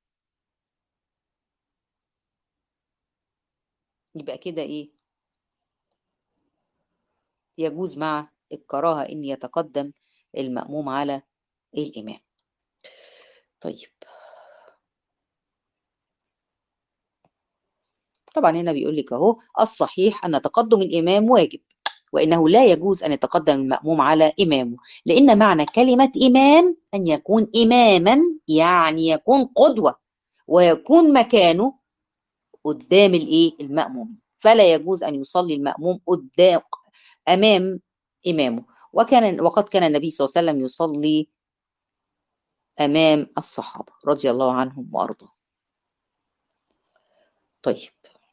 يبقى كده ايه، يجوز مع الكراهة ان يتقدم المأموم على الإمام. طيب طبعا هنا بيقول لك اهو الصحيح ان تقدم الإمام واجب، وإنه لا يجوز أن يتقدم المأموم على إمامه، لأن معنى كلمة إمام أن يكون إماما، يعني يكون قدوة ويكون مكانه قدام الإيه المأموم، فلا يجوز أن يصلي المأموم قدام أمام إمامه. وكان وقد كان النبي صلى الله عليه وسلم يصلي أمام الصحابة رضي الله عنهم وأرضاهم. طيب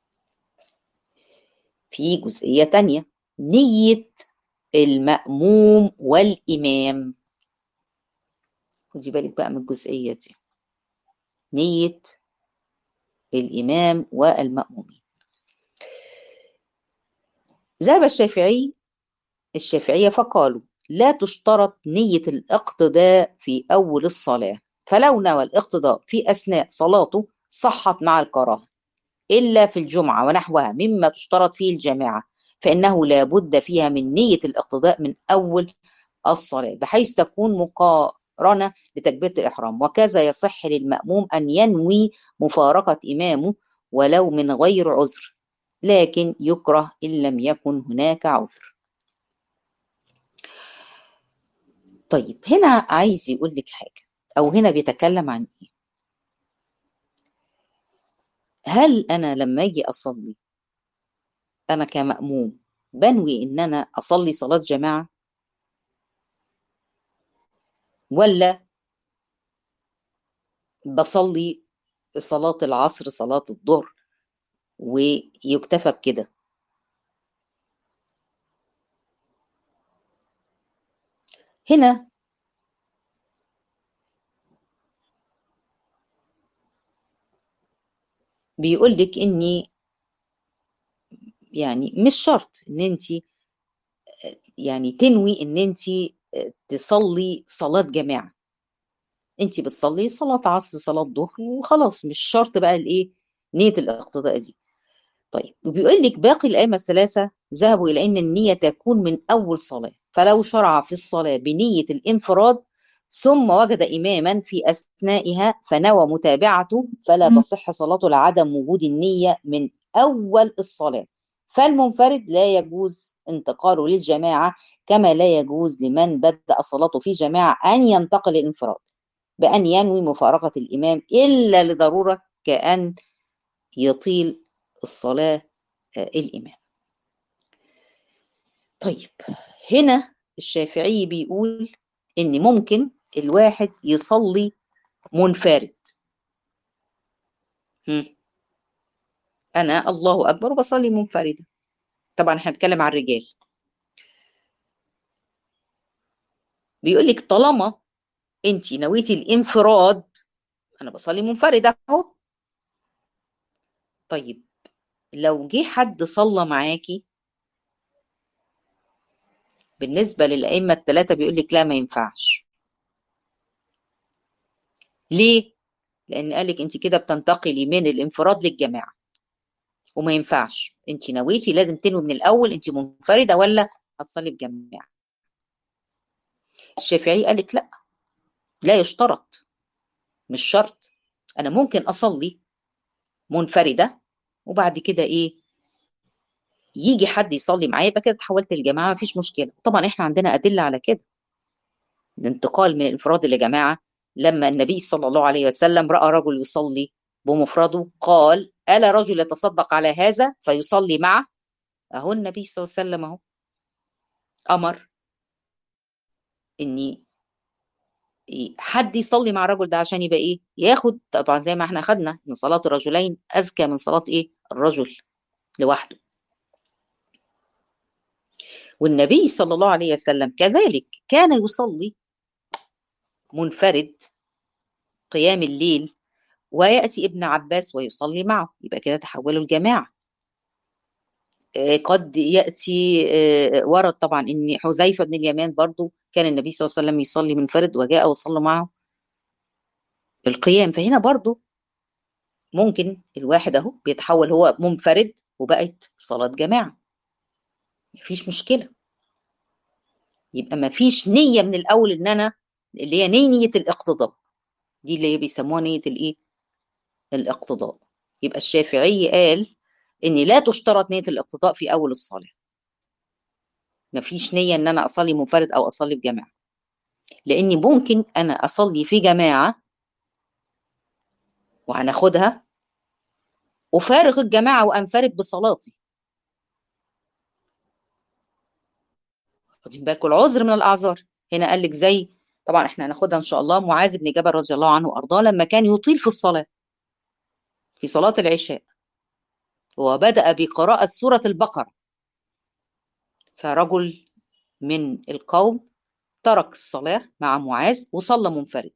في جزئية تانية، نية المأموم والإمام. خدي بالك بقى من الجزئية دي، نية الإمام والمأمومين. ذهب الشافعي الشافعية فقالوا لا تشترط نية الاقتداء في أول الصلاة، فلو نوى الاقتداء في أثناء صلاته صحت مع الكراهة، إلا في الجمعة ونحوها مما تشترط فيه الجماعة، فإنه لا بد فيها من نية الاقتداء من أول الصلاة، بحيث تكون مقارنة لتكبيرة الإحرام. وكذا يصح للمأموم أن ينوي مفارقة إمامه ولو من غير عذر، لكن يكره إن لم يكن هناك عذر. طيب هنا عايز يقول لك حاجة، أو هنا بيتكلم عن إيه؟ هل أنا لما أجي أصلي أنا كمأموم بنوي إن أنا أصلي صلاة جماعة، ولا بصلي صلاة العصر صلاة الظهر ويكتفى بكده؟ هنا بيقول لك إني يعني مش شرط إن أنت يعني تنوي إن أنت تصلي صلاة جماعة، أنت بتصلي صلاة عصر صلاة ظهر وخلاص، مش شرط بقى الإيه نية الاقتداء دي. طيب وبيقول لك باقي الأئمة الثلاثة ذهبوا إلى أن النية تكون من أول صلاة، فلو شرع في الصلاة بنية الانفراد ثم وجد إماما في أثنائها فنوى متابعته فلا تصح صلاته لعدم وجود النية من أول الصلاة، فالمنفرد لا يجوز انتقاله للجماعة، كما لا يجوز لمن بدأ صلاته في جماعة أن ينتقل للانفراد بأن ينوي مفارقة الإمام إلا لضرورة كأن يطيل الصلاة الإمام. طيب هنا الشافعي بيقول إن ممكن الواحد يصلي منفرد. هم. أنا الله أكبر وبصلي منفردة، طبعا احنا بنتكلم عن الرجال. بيقول لك طالما انت نويتي الانفراد أنا بصلي منفردة أهو. طيب لو جه حد صلى معاكي، بالنسبة للأئمة الثلاثة بيقول لك لا ما ينفعش. ليه؟ لأن قالك انت كده بتنتقلي من الانفراد للجماعة، وما ينفعش، انت نويتي لازم تنوي من الاول انت منفرده ولا هتصلي بجماعه. الشافعي قالك لا، لا يشترط، مش شرط، انا ممكن اصلي منفرده وبعد كده ايه يجي حد يصلي معايا يبقى كده اتحولت للجماعه مفيش مشكله. طبعا احنا عندنا ادله على كده، الانتقال من الانفراد لجماعه. لما النبي صلى الله عليه وسلم راى رجل يصلي بمفرده قال الا رجل يتصدق على هذا فيصلي معه. اهو النبي صلى الله عليه وسلم اهو امر اني حد يصلي مع الرجل ده عشان يبقى ايه ياخد، طبعا زي ما احنا خدنا ان صلاة الرجلين اذكى من صلاة ايه الرجل لوحده. والنبي صلى الله عليه وسلم كذلك كان يصلي منفرد قيام الليل ويأتي ابن عباس ويصلي معه، يبقى كده تحولوا الجماعة. قد يأتي، ورد طبعا ان حذيفة بن اليمان برضو كان النبي صلى الله عليه وسلم يصلي منفرد وجاء وصلى معه القيام. فهنا برضو ممكن الواحد اهو بيتحول هو منفرد وبقت صلاة جماعة، مفيش مشكلة. يبقى مفيش نية من الأول إن أنا اللي هي نية الاقتضاء، دي اللي هي بيسموها نية الإيه؟ الاقتضاء. يبقى الشافعي قال إن لا تشترط نية الاقتضاء في أول الصلاة، مفيش نية إن أنا أصلي منفرد أو أصلي بجماعة، لأني ممكن أنا أصلي في جماعة وهناخدها وفارغ الجماعة وأنفرد بصلاتي. واخدين بالكم؟ العذر من الأعذار هنا قال لك زي، طبعا احنا هناخدها إن شاء الله، معاذ بن جبل رضي الله عنه وأرضاه لما كان يطيل في الصلاة في صلاة العشاء وبدأ بقراءة سورة البقرة، فرجل من القوم ترك الصلاة مع معاذ وصلى منفرد،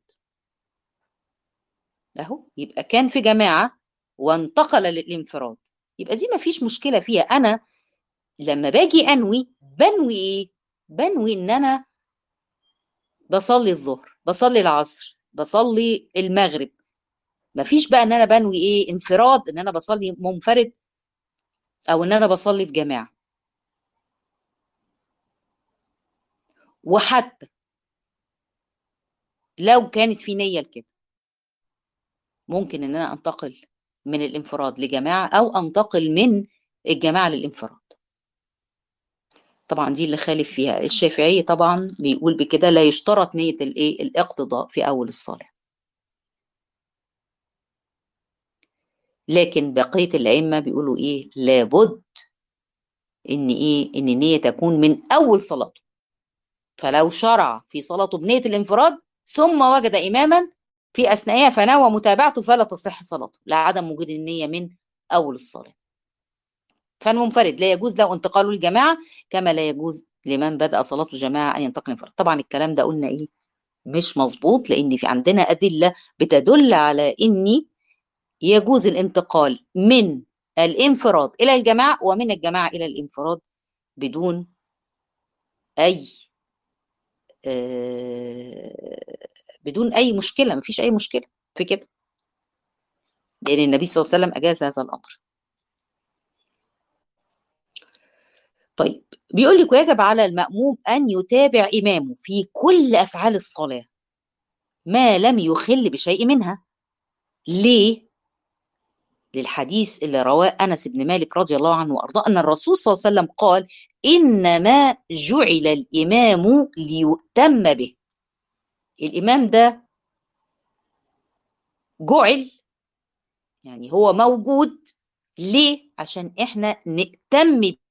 اهو يبقى كان في جماعة وانتقل للانفراد، يبقى دي ما فيش مشكلة فيها. أنا لما باجي أنوي بنوي إيه؟ بنوي إن أنا بصلي الظهر، بصلي العصر، بصلي المغرب. ما فيش بقى إن أنا بنوي إيه؟ انفراد، إن أنا بصلي منفرد أو إن أنا بصلي في جماعة. وحتى لو كانت في نية لكده ممكن ان انا انتقل من الانفراد لجماعة او انتقل من الجماعة للانفراد. طبعا دي اللي خالف فيها الشافعي، طبعا بيقول بكده لا يشترط نية الايه؟ الاقتضاء في اول الصلاة. لكن بقية الائمة بيقولوا ايه؟ لابد ان ايه؟ ان النية تكون من اول صلاته. فلو شرع في صلاته بنية الانفراد ثم وجد اماما في اثنائها فنوى متابعته فلا تصح صلاته لعدم وجود النية من اول الصلاة. فالمنفرد لا يجوز له انتقاله للجماعة كما لا يجوز لمن بدأ صلاته جماعة أن ينتقل انفراد. طبعا الكلام ده قلنا إيه؟ مش مظبوط، لأن في عندنا أدلة بتدل على إن يجوز الانتقال من الانفراد إلى الجماعة ومن الجماعة إلى الانفراد بدون أي آه بدون أي مشكلة، مفيش أي مشكلة في كده، لأن النبي صلى الله عليه وسلم أجاز هذا الأمر. طيب بيقول لك ويجب على المأموم أن يتابع إمامه في كل أفعال الصلاة ما لم يخل بشيء منها. ليه؟ للحديث اللي رواه أنس بن مالك رضي الله عنه وأرضاه أن الرسول صلى الله عليه وسلم قال إنما جعل الإمام ليؤتم به. الإمام ده جعل يعني هو موجود ليه؟ عشان إحنا نأتم به.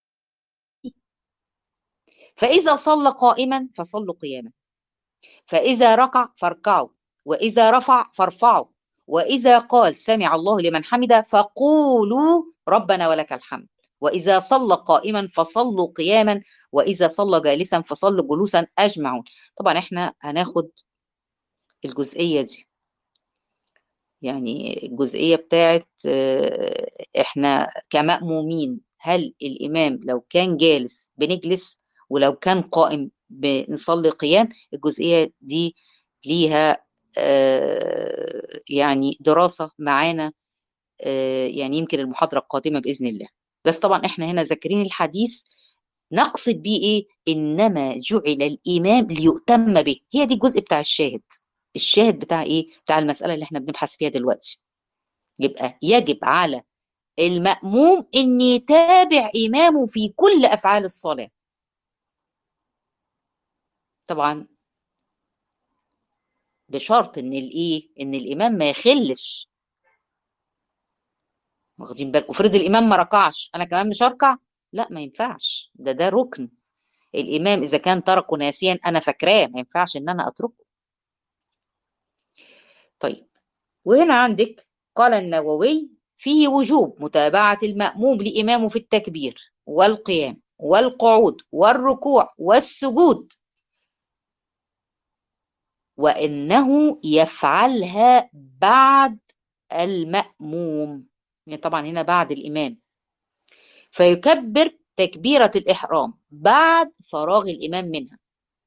فإذا صلى قائما فصلوا قياما، فإذا ركع فاركعوا، وإذا رفع فارفعوا، وإذا قال سمع الله لمن حمده فقولوا ربنا ولك الحمد، وإذا صلى قائما فصلوا قياما، وإذا صلى جالسا فصلوا جلوسا أجمعون. طبعا احنا هناخد الجزئية دي، يعني الجزئية بتاعت احنا كمأمومين هل الإمام لو كان جالس بنجلس ولو كان قائم بنصلي قيام. الجزئية دي ليها آه يعني دراسة معانا، آه يعني يمكن المحاضرة القادمة بإذن الله. بس طبعا احنا هنا ذاكرين الحديث نقصد بيه ايه؟ إنما جعل الإمام ليؤتم به، هي دي الجزء بتاع الشاهد. الشاهد بتاع ايه؟ بتاع المسألة اللي احنا بنبحث فيها دلوقتي. يبقى يجب على المأموم ان يتابع إمامه في كل أفعال الصلاة. طبعا بشرط ان الايه؟ ان الامام ما يخلش. واخدين بالكم؟ افرض الامام ما ركعش انا كمان مش هركع، لا ما ينفعش، ده ده ركن. الامام اذا كان تركه ناسيا انا فاكراه ما ينفعش ان انا اتركه. طيب وهنا عندك قال النووي فيه وجوب متابعة المأموم لإمامه في التكبير والقيام والقعود والركوع والسجود، وإنه يفعلها بعد المأموم، يعني طبعا هنا بعد الإمام، فيكبر تكبيرة الإحرام بعد فراغ الإمام منها.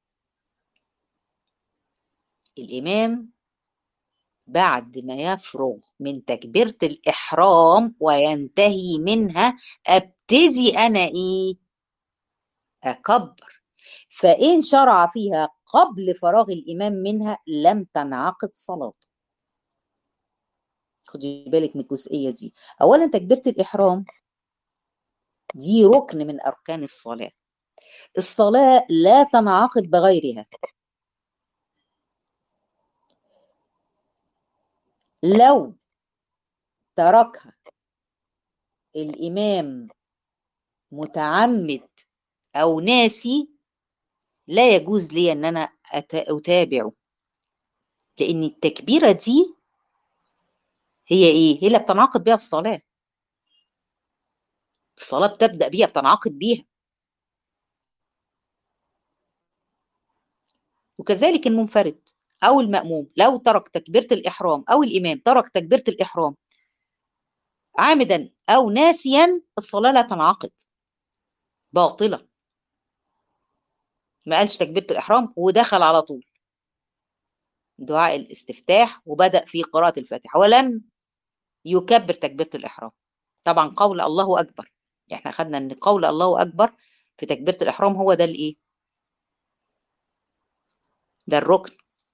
الإمام بعد ما يفرغ من تكبيرة الإحرام وينتهي منها أبتدي أنا إيه؟ أكبر. فإن شرع فيها قبل فراغ الإمام منها لم تنعقد صلاته. خدي بالك من الجزئية دي. أولا تكبيرة الإحرام دي ركن من أركان الصلاة. الصلاة لا تنعقد بغيرها. لو تركها الإمام متعمد أو ناسي لا يجوز لي أن أنا أتابعه، لأن التكبيرة دي هي إيه؟ هي اللي بتنعقد بيها الصلاة. الصلاة بتبدأ بيها، بتنعقد بيها. وكذلك المنفرد أو المأموم لو ترك تكبيرة الإحرام أو الإمام ترك تكبيرة الإحرام عامدا أو ناسيا الصلاة لا تنعقد، باطلة. ما قالش تكبيرة الإحرام ودخل على طول دعاء الاستفتاح وبدأ في قراءة الفاتحة ولم يكبر تكبيرة الإحرام. طبعا قول الله أكبر، احنا خدنا ان قول الله أكبر في تكبيرة الإحرام هو ده الإيه؟ ده الركن.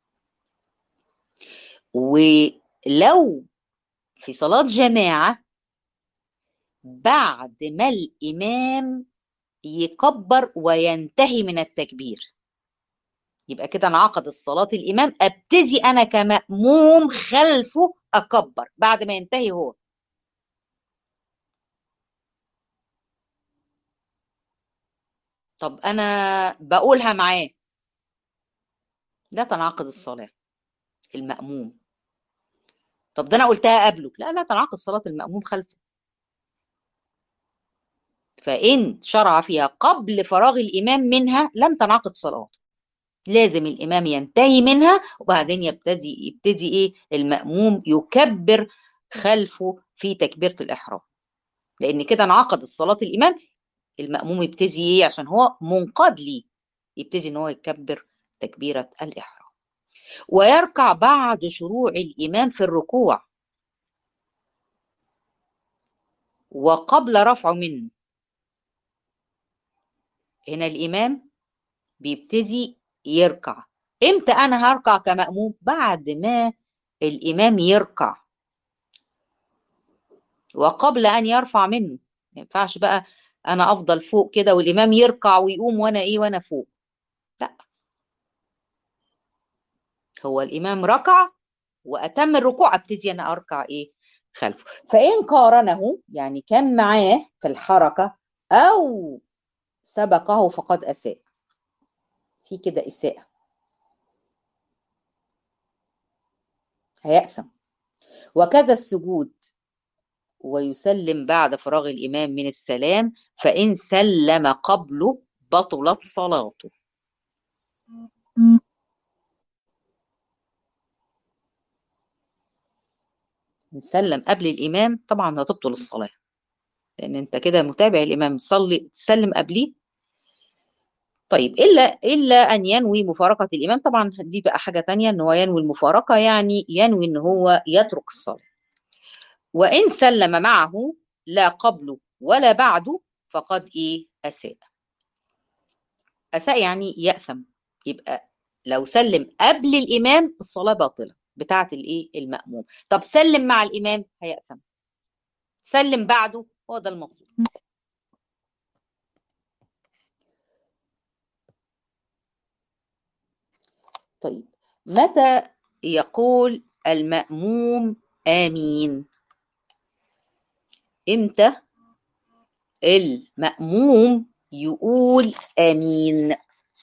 ولو في صلاة جماعة بعد ما الإمام يكبر وينتهي من التكبير يبقى كده انعقد الصلاة الإمام، أبتدي أنا كمأموم خلفه أكبر بعد ما ينتهي هو. طب أنا بقولها معاه، لا تنعقد الصلاة المأموم. طب ده أنا قلتها قبله، لا لا تنعقد صلاة المأموم خلفه. فإن شرع فيها قبل فراغ الإمام منها لم تنعقد صلاته. لازم الإمام ينتهي منها وبعدين يبتدي يبتدي إيه المأموم يكبر خلفه في تكبيرة الإحرام، لأن كده انعقد الصلاة الإمام. المأموم يبتدي إيه عشان هو منقاد ليه، يبتدي إن هو يكبر تكبيرة الإحرام ويركع بعد شروع الإمام في الركوع وقبل رفعه منه. هنا الإمام بيبتدي يركع. امتى انا هركع كمأموم؟ بعد ما الامام يركع وقبل ان يرفع منه. ما ينفعش بقى انا افضل فوق كده والامام يركع ويقوم وانا ايه وانا فوق، لا. هو الامام ركع واتم الركوع ابتدي انا اركع ايه خلفه. فان قارنه يعني كان معاه في الحركه او سبقه فقد اساء، في كده اساءه، هيأسم. وكذا السجود ويسلم بعد فراغ الإمام من السلام، فإن سلم قبله بطلت صلاته. إن سلم قبل الإمام طبعا هتبطل الصلاة، لأن أنت كده متابع الإمام، صلي تسلم قبليه. طيب إلا إلا أن ينوي مفارقة الإمام، طبعا دي بقى حاجة تانية، إن هو ينوي المفارقة يعني ينوي إن هو يترك الصلاة. وإن سلم معه لا قبله ولا بعده فقد إيه أساء. أساء يعني يأثم. يبقى لو سلم قبل الإمام الصلاة باطلة بتاعة الإيه المأموم. طب سلم مع الإمام هيأثم، سلم بعده هو ده المطلوب. طيب متى يقول المأموم آمين؟ إمتى المأموم يقول آمين؟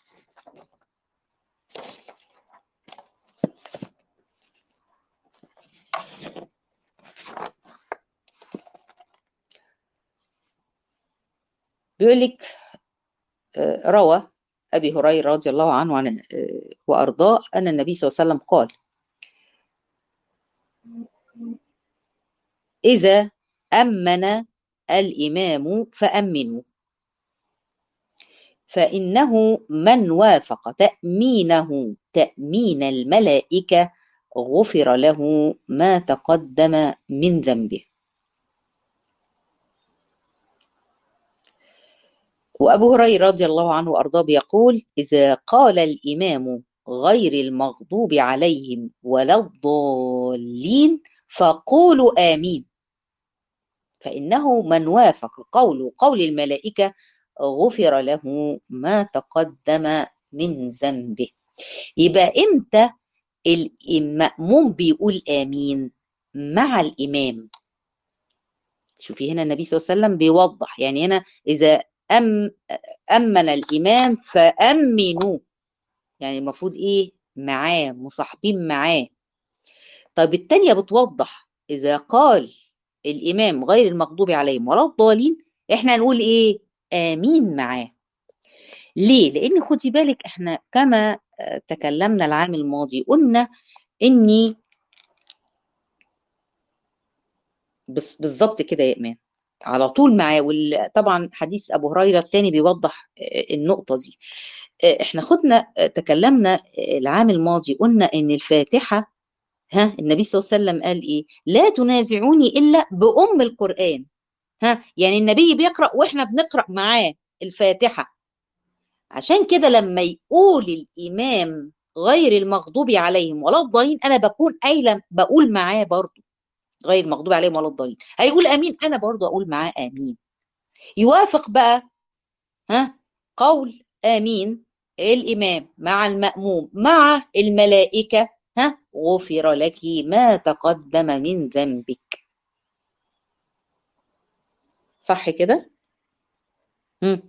بيقول لك روى أبي هريرة رضي الله عنه عن وأرضاه أن النبي صلى الله عليه وسلم قال: إذا أمن الإمام فأمنوا، فإنه من وافق تأمينه تأمين الملائكة غفر له ما تقدم من ذنبه. وأبو هريرة رضي الله عنه وأرضاه يقول: إذا قال الإمام غير المغضوب عليهم ولا الضالين فقولوا آمين، فإنه من وافق قول قول الملائكة غفر له ما تقدم من ذنبه. يبقى إمتى المأموم بيقول آمين؟ مع الإمام. شوفي هنا النبي صلى الله عليه وسلم بيوضح، يعني هنا إذا أم أمن الإمام فأمنوا، يعني المفروض إيه؟ معاه، مصاحبين معاه. طيب التانية بتوضح إذا قال الإمام غير المغضوب عليهم ولا الضالين إحنا نقول إيه؟ آمين معاه. ليه؟ لأن خدي بالك إحنا كما تكلمنا العام الماضي قلنا إني بس بالظبط كده يا إيمان على طول معاه. وطبعا حديث أبو هريرة الثاني بيوضح النقطة دي. احنا خدنا تكلمنا العام الماضي قلنا إن الفاتحة، ها النبي صلى الله عليه وسلم قال إيه؟ لا تنازعوني إلا بأم القرآن. ها يعني النبي بيقرأ وإحنا بنقرأ معاه الفاتحة. عشان كده لما يقول الإمام غير المغضوب عليهم ولا الضالين أنا بكون قايلة بقول معاه برضو غير المغضوب عليهم ولا الضالين، هيقول امين انا برضو اقول معاه امين. يوافق بقى ها قول امين الامام مع المأموم مع الملائكة، ها غفر لك ما تقدم من ذنبك. صح كده؟ هم.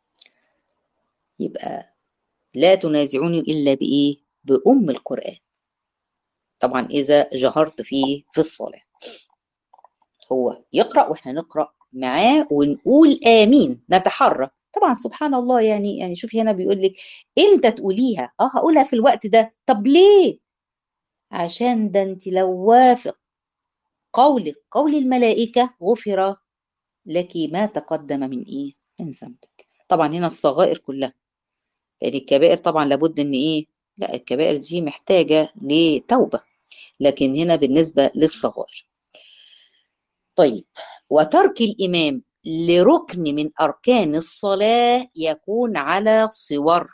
يبقى لا تنازعوني الا بايه؟ بأم القرآن. طبعا اذا جهرت فيه في الصلاة هو يقرأ واحنا نقرأ معاه ونقول آمين، نتحرى. طبعا سبحان الله، يعني يعني شوفي هنا بيقول لك امتى تقوليها؟ اه هقولها في الوقت ده. طب ليه؟ عشان ده انت لو وافق قولك قول الملائكة غفر لك ما تقدم من ايه؟ من ذنبك. طبعا هنا الصغائر كلها، لان الكبائر طبعا لابد ان ايه؟ لا الكبائر دي محتاجة لتوبة، لكن هنا بالنسبة للصغائر. طيب وترك الإمام لركن من أركان الصلاة يكون على صور.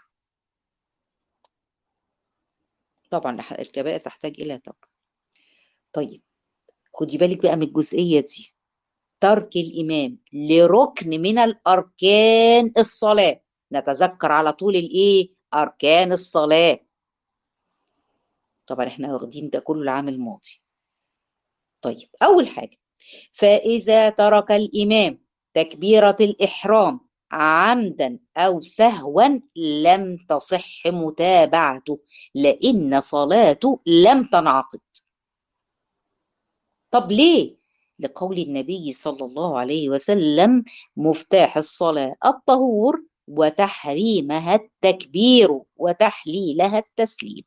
طبعا الكبائر تحتاج إلى توبة. طيب خدي بالك بقى من الجزئية دي، ترك الإمام لركن من الأركان الصلاة. نتذكر على طول الإيه؟ أركان الصلاة. طبعا احنا واخدين ده كله العام الماضي. طيب أول حاجة، فإذا ترك الإمام تكبيرة الإحرام عمدا أو سهوا لم تصح متابعته لأن صلاته لم تنعقد. طب ليه؟ لقول النبي صلى الله عليه وسلم: مفتاح الصلاة الطهور وتحريمها التكبير وتحليلها التسليم.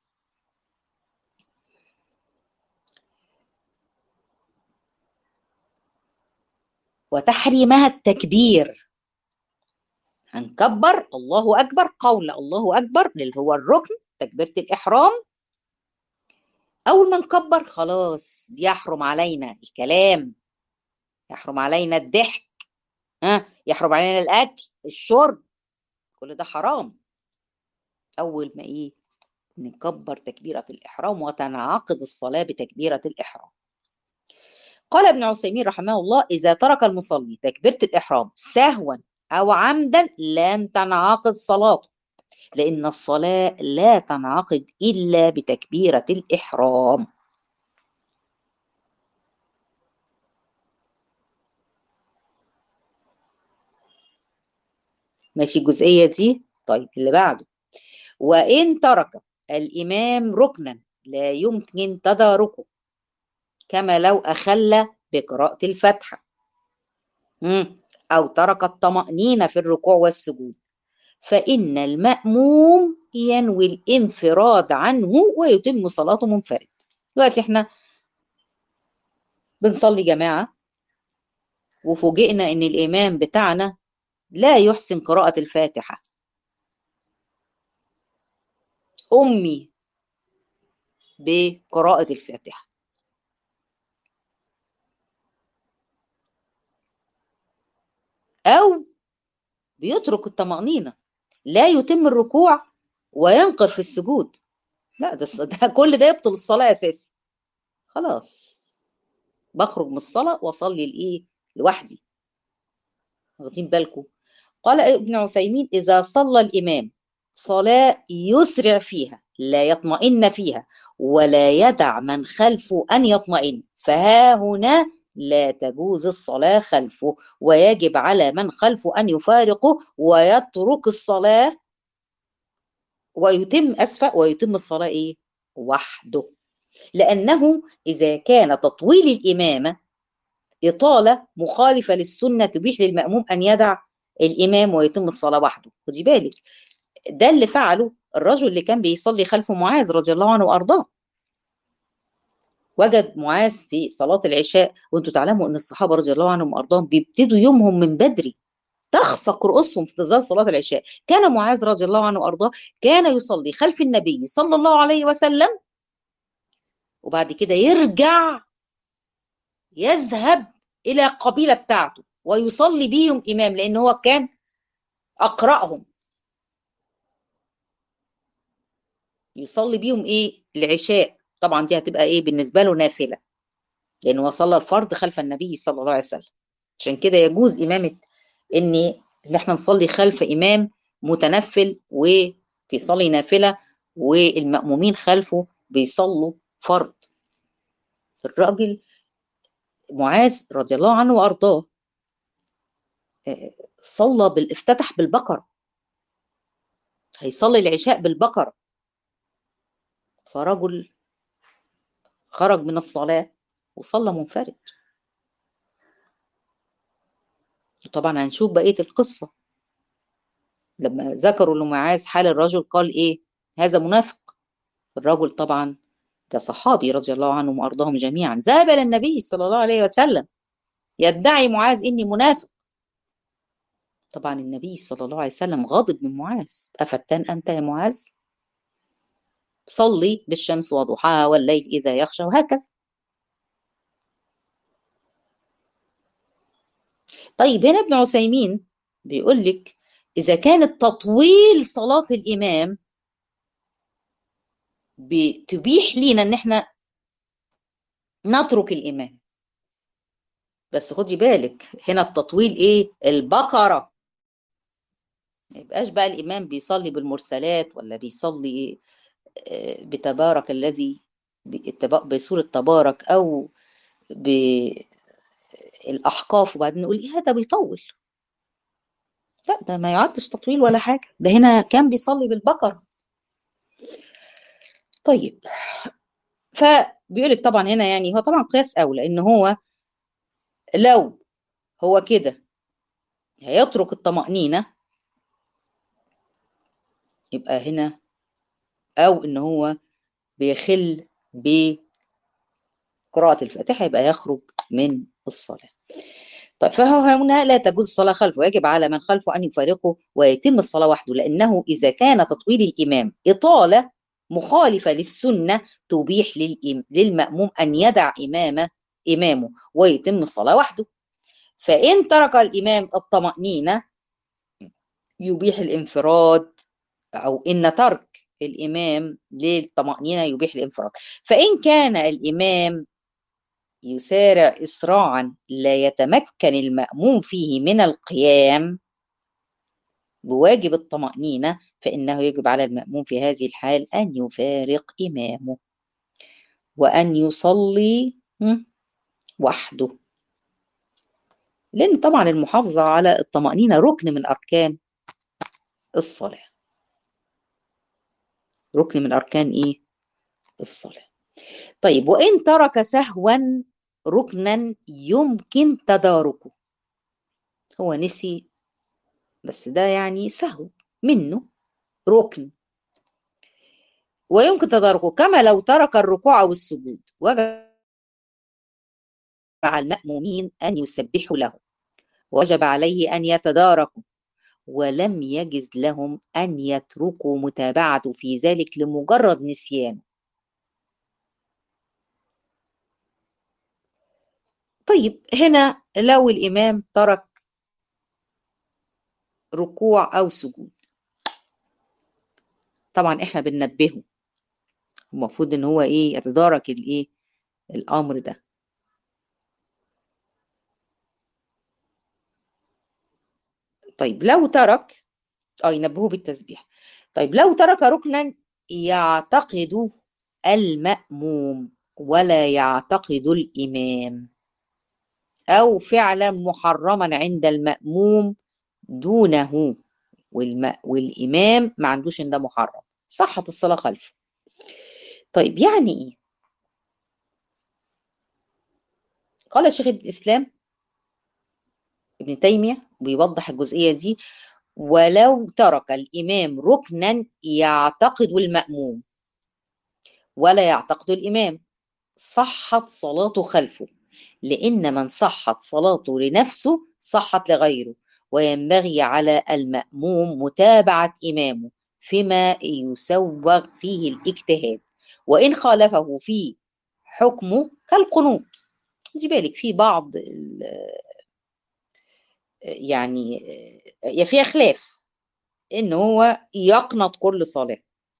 وتحريمها التكبير، هنكبر الله أكبر، قول الله أكبر اللي هو الركن تكبيرة الإحرام. أول ما نكبر خلاص بيحرم علينا الكلام، يحرم علينا الضحك، ها يحرم علينا الأكل الشرب، كل ده حرام. أول ما إيه؟ نكبر تكبيرة الإحرام وتنعقد الصلاة بتكبيرة الإحرام. قال ابن عثيمين رحمه الله: إذا ترك المصلي تكبيرة الإحرام سهوا أو عمدا لن تنعقد صلاته، لأن الصلاة لا تنعقد إلا بتكبيرة الإحرام. ماشي الجزئية دي؟ طيب اللي بعده، وإن ترك الإمام ركنا لا يمكن تداركه كما لو أخل بقراءة الفاتحة، أو ترك الطمأنينة في الركوع والسجود، فإن المأموم ينوي الانفراد عنه ويتم صلاته منفرد. دلوقتي احنا بنصلي جماعة وفوجئنا إن الإمام بتاعنا لا يحسن قراءة الفاتحة، أمي بقراءة الفاتحة، أو بيترك الطمأنينة، لا يتم الركوع وينقر في السجود. لا ده, ده كل ده يبطل الصلاة أساسا. خلاص بخرج من الصلاة وأصلي الإيه لوحدي. واخدين بالكم؟ قال ابن عثيمين: إذا صلى الإمام صلاة يسرع فيها لا يطمئن فيها ولا يدع من خلفه أن يطمئن، فها هنا لا تجوز الصلاة خلفه، ويجب على من خلفه أن يفارقه ويترك الصلاة ويتم أسفة ويتم الصلاة إيه؟ وحده. لأنه إذا كان تطويل الإمامة إطالة مخالفة للسنة تبيح للمأموم أن يدع الإمام ويتم الصلاة وحده. خدي بالك، ده اللي فعله الرجل اللي كان بيصلي خلف معاذ رضي الله عنه وأرضاه. وجد معاذ في صلاة العشاء، وانتوا تعلموا أن الصحابة رضي الله عنهم وأرضاهم بيبتدوا يومهم من بدري، تخفق رؤوسهم في انتظار صلاة العشاء. كان معاذ رضي الله عنه وأرضاه كان يصلي خلف النبي صلى الله عليه وسلم، وبعد كده يرجع يذهب إلى قبيلة بتاعته ويصلي بيهم إمام، لأن هو كان أقرأهم، يصلي بيهم إيه العشاء. طبعا دي هتبقى إيه بالنسبة له نافلة، لأنه هو صلى الفرض خلف النبي صلى الله عليه وسلم. عشان كده يجوز إمامة إن إن إحنا نصلي خلف إمام متنفل وبيصلي نافلة والمأمومين خلفه بيصلوا فرض. الراجل معاذ رضي الله عنه وأرضاه صلى بالافتتح بالبقرة، هيصلي العشاء بالبقرة، فرجل خرج من الصلاة وصلى منفرد. طبعا هنشوف بقية القصة لما ذكروا لمعاذ حال الرجل قال إيه؟ هذا منافق. الرجل طبعا ده صحابي رضي الله عنهم وأرضاهم جميعا، ذهب إلى النبي صلى الله عليه وسلم يدعي معاذ إني منافق. طبعا النبي صلى الله عليه وسلم غاضب من معاذ: أفتان أنت يا معاذ؟ صلي بالشمس وضحاها والليل إذا يغشى، وهكذا. طيب هنا ابن عثيمين بيقول لك إذا كانت تطويل صلاة الإمام بتبيح لينا إن إحنا نترك الإمام، بس خدي بالك هنا التطويل إيه؟ البقرة. ما يبقاش بقى الإمام بيصلي بالمرسلات ولا بيصلي بتبارك الذي بسورة تبارك أو بالأحقاف وبعدين نقول إيه هذا بيطول. لا ده ما يعدش تطويل ولا حاجة، ده هنا كان بيصلي بالبقرة. طيب فبيقولك طبعا هنا يعني هو طبعا قياس أولى إن هو لو هو كده هيترك الطمأنينة يبقى هنا، أو إن هو بيخل بقراءة الفاتحة يبقى يخرج من الصلاة. طيب فهو هنا لا تجوز الصلاة خلفه، ويجب على من خلفه أن يفارقه ويتم الصلاة وحده، لأنه إذا كان تطويل الإمام إطالة مخالفة للسنة تبيح للمأموم أن يدع إمامه إمامه ويتم الصلاة وحده. فإن ترك الإمام الطمأنينة يبيح الانفراد، أو إن ترك الإمام للطمأنينة يبيح الانفراد. فإن كان الإمام يسارع إسراعا لا يتمكن المأموم فيه من القيام بواجب الطمأنينة، فإنه يجب على المأموم في هذه الحال أن يفارق إمامه وأن يصلي وحده، لأن طبعا المحافظة على الطمأنينة ركن من أركان الصلاة، ركن من أركان إيه؟ الصلاة. طيب وإن ترك سهوا ركنا يمكن تداركه، هو نسي بس ده يعني سهو منه ركن ويمكن تداركه، كما لو ترك الركوع والسجود وجب على المأمومين أن يسبحوا له وجب عليه أن يتداركوا، ولم يجز لهم أن يتركوا متابعته في ذلك لمجرد نسيان. طيب هنا لو الإمام ترك ركوع أو سجود، طبعا إحنا بننبهه، المفروض إن هو إيه يتدارك الإيه الأمر ده. طيب لو ترك، اه ينبهه بالتسبيح. طيب لو ترك ركنا يعتقد المأموم ولا يعتقد الإمام، أو فعلا محرما عند المأموم دونه، والم... والإمام ما عندوش إن ده محرم، صحت الصلاة خلفه. طيب يعني إيه؟ قال شيخ الإسلام ابن تيمية بيوضح الجزئية دي: ولو ترك الإمام ركنا يعتقد المأموم ولا يعتقد الإمام صحت صلاته خلفه، لأن من صحت صلاته لنفسه صحت لغيره، وينبغي على المأموم متابعة إمامه فيما يسوغ فيه الاجتهاد، وإن خالفه في حكمه كالقنوط. خدي بالك في بعض يعني فيها خلاف إن هو يقنط كل صلاة،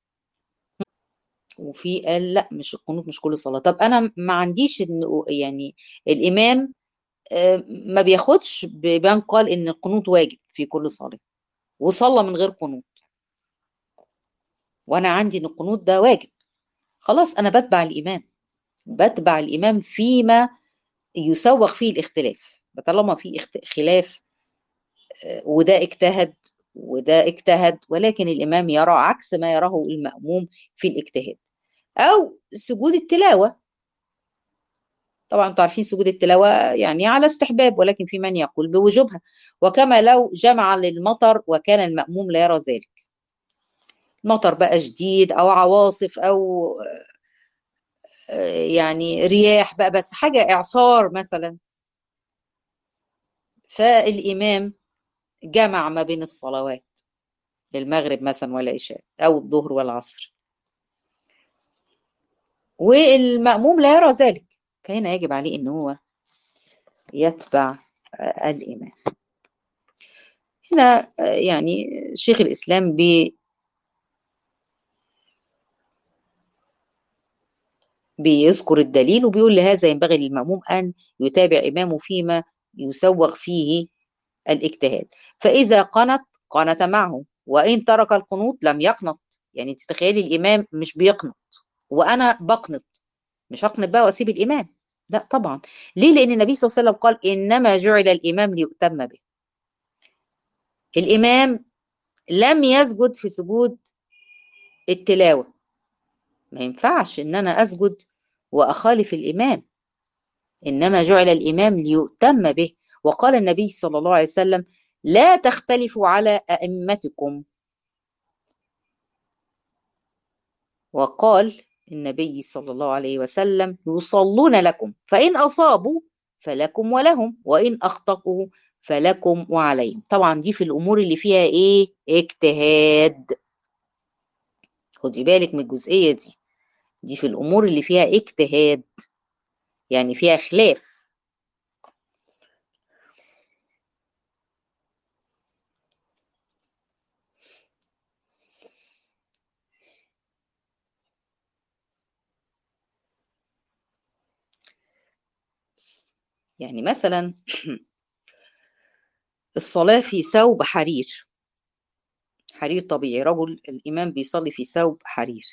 وفي قال لا مش القنوت مش كل صلاة. طب أنا ما عنديش إنه يعني الإمام آه، ما بياخدش ببان قال ان القنوت واجب في كل صلاة وصلى من غير قنوت، وانا عندي ان القنوت ده واجب، خلاص انا بتبع الامام، بتبع الامام فيما يسوغ فيه الاختلاف، طالما في اخت- خلاف آه، وده اجتهد وده اجتهد، ولكن الامام يرى عكس ما يراه المأموم في الاجتهاد. او سجود التلاوة، طبعا انتوا عارفين سجود التلاوة يعني على استحباب، ولكن في من يقول بوجوبها، وكما لو جمع للمطر وكان المأموم لا يرى ذلك، مطر بقى شديد او عواصف او آه، يعني رياح بقى، بس حاجة اعصار مثلا، فالامام جمع ما بين الصلوات، المغرب مثلا والعشاء او الظهر والعصر، والمأموم لا يرى ذلك، فهنا يجب عليه ان هو يتبع آه، الامام. هنا آه، يعني شيخ الاسلام بي بيذكر الدليل وبيقول لهذا ينبغي للمأموم أن يتابع إمامه فيما يسوغ فيه الاجتهاد، فإذا قنط قنت معه، وإن ترك القنوط لم يقنط. يعني تتخيلي الإمام مش بيقنط وأنا بقنط، مش هقنط بقى وأسيب الإمام، لا طبعا. ليه؟ لأن النبي صلى الله عليه وسلم قال إنما جعل الإمام ليؤتم به. الإمام لم يسجد في سجود التلاوة، ما ينفعش إن أنا أسجد وأخالف الإمام، إنما جعل الإمام ليؤتم به. وقال النبي صلى الله عليه وسلم لا تختلفوا على أئمتكم، وقال النبي صلى الله عليه وسلم يصلون لكم فإن أصابوا فلكم ولهم، وإن أخطأوا فلكم وعليهم. طبعا دي في الأمور اللي فيها إيه اجتهاد، خدي بالك من الجزئية دي، دي في الأمور اللي فيها اجتهاد يعني فيها خلاف. يعني مثلا الصلاة في ثوب حرير، حرير طبيعي، رجل الإمام بيصلي في ثوب حرير،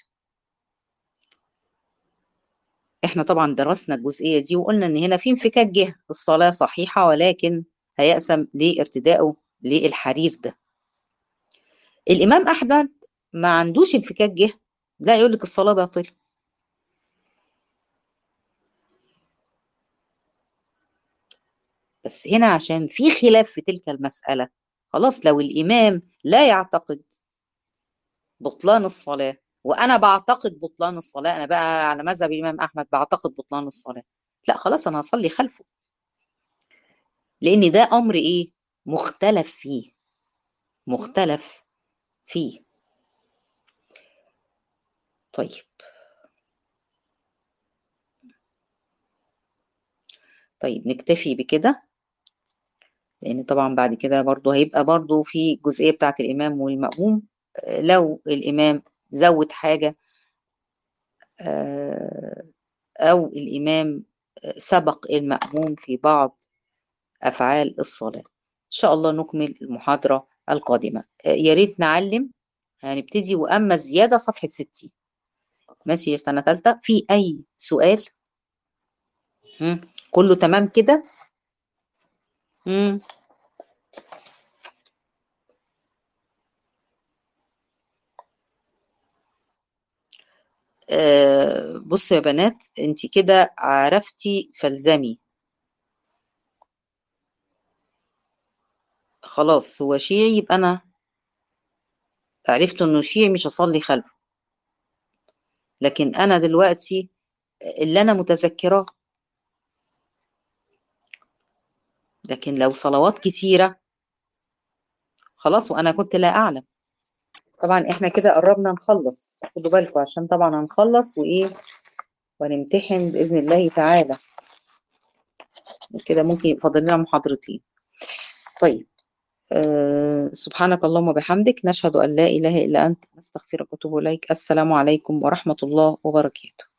احنا طبعا درسنا الجزئية دي وقلنا ان هنا في انفكاك جهة، الصلاة صحيحة ولكن هيأثم لارتدائه للحرير ده. الإمام أحمد ما عندوش انفكاك جهة، لا يقول لك الصلاة باطلة. بس هنا عشان في خلاف في تلك المسألة، خلاص لو الإمام لا يعتقد بطلان الصلاة وأنا بعتقد بطلان الصلاة، أنا بقى على مذهب الإمام أحمد بعتقد بطلان الصلاة، لا خلاص أنا هصلي خلفه. لأن ده أمر إيه؟ مختلف فيه، مختلف فيه. طيب، طيب نكتفي بكده، لأن طبعا بعد كده برضو هيبقى برضو في جزئية بتاعة الإمام والمأموم. آه، لو الإمام زود حاجة، آه، أو الإمام سبق المأموم في بعض أفعال الصلاة. إن شاء الله نكمل المحاضرة القادمة. آه، يا ريت نعلم، هنبتدي وأما الزيادة صفحة ستين. ماشي يا سنة تالتة، في أي سؤال؟ مم. كله تمام كده؟ مم. آه بص يا بنات، انت كده عرفتي فالزمي. خلاص هو شيعي، يبقى انا عرفت انه شيعي مش هصلي خلفه. لكن انا دلوقتي اللي انا متذكراه، لكن لو صلوات كتيرة خلاص، وانا كنت لا اعلم. طبعا احنا كده قربنا نخلص، خدوا بالكم عشان طبعا هنخلص وايه، ونمتحن بإذن الله تعالى. كده ممكن يفضل لنا محاضرتين. طيب، أه سبحانك اللهم وبحمدك، نشهد أن لا إله إلا أنت، نستغفرك ونتوب إليك. السلام عليكم ورحمة الله وبركاته.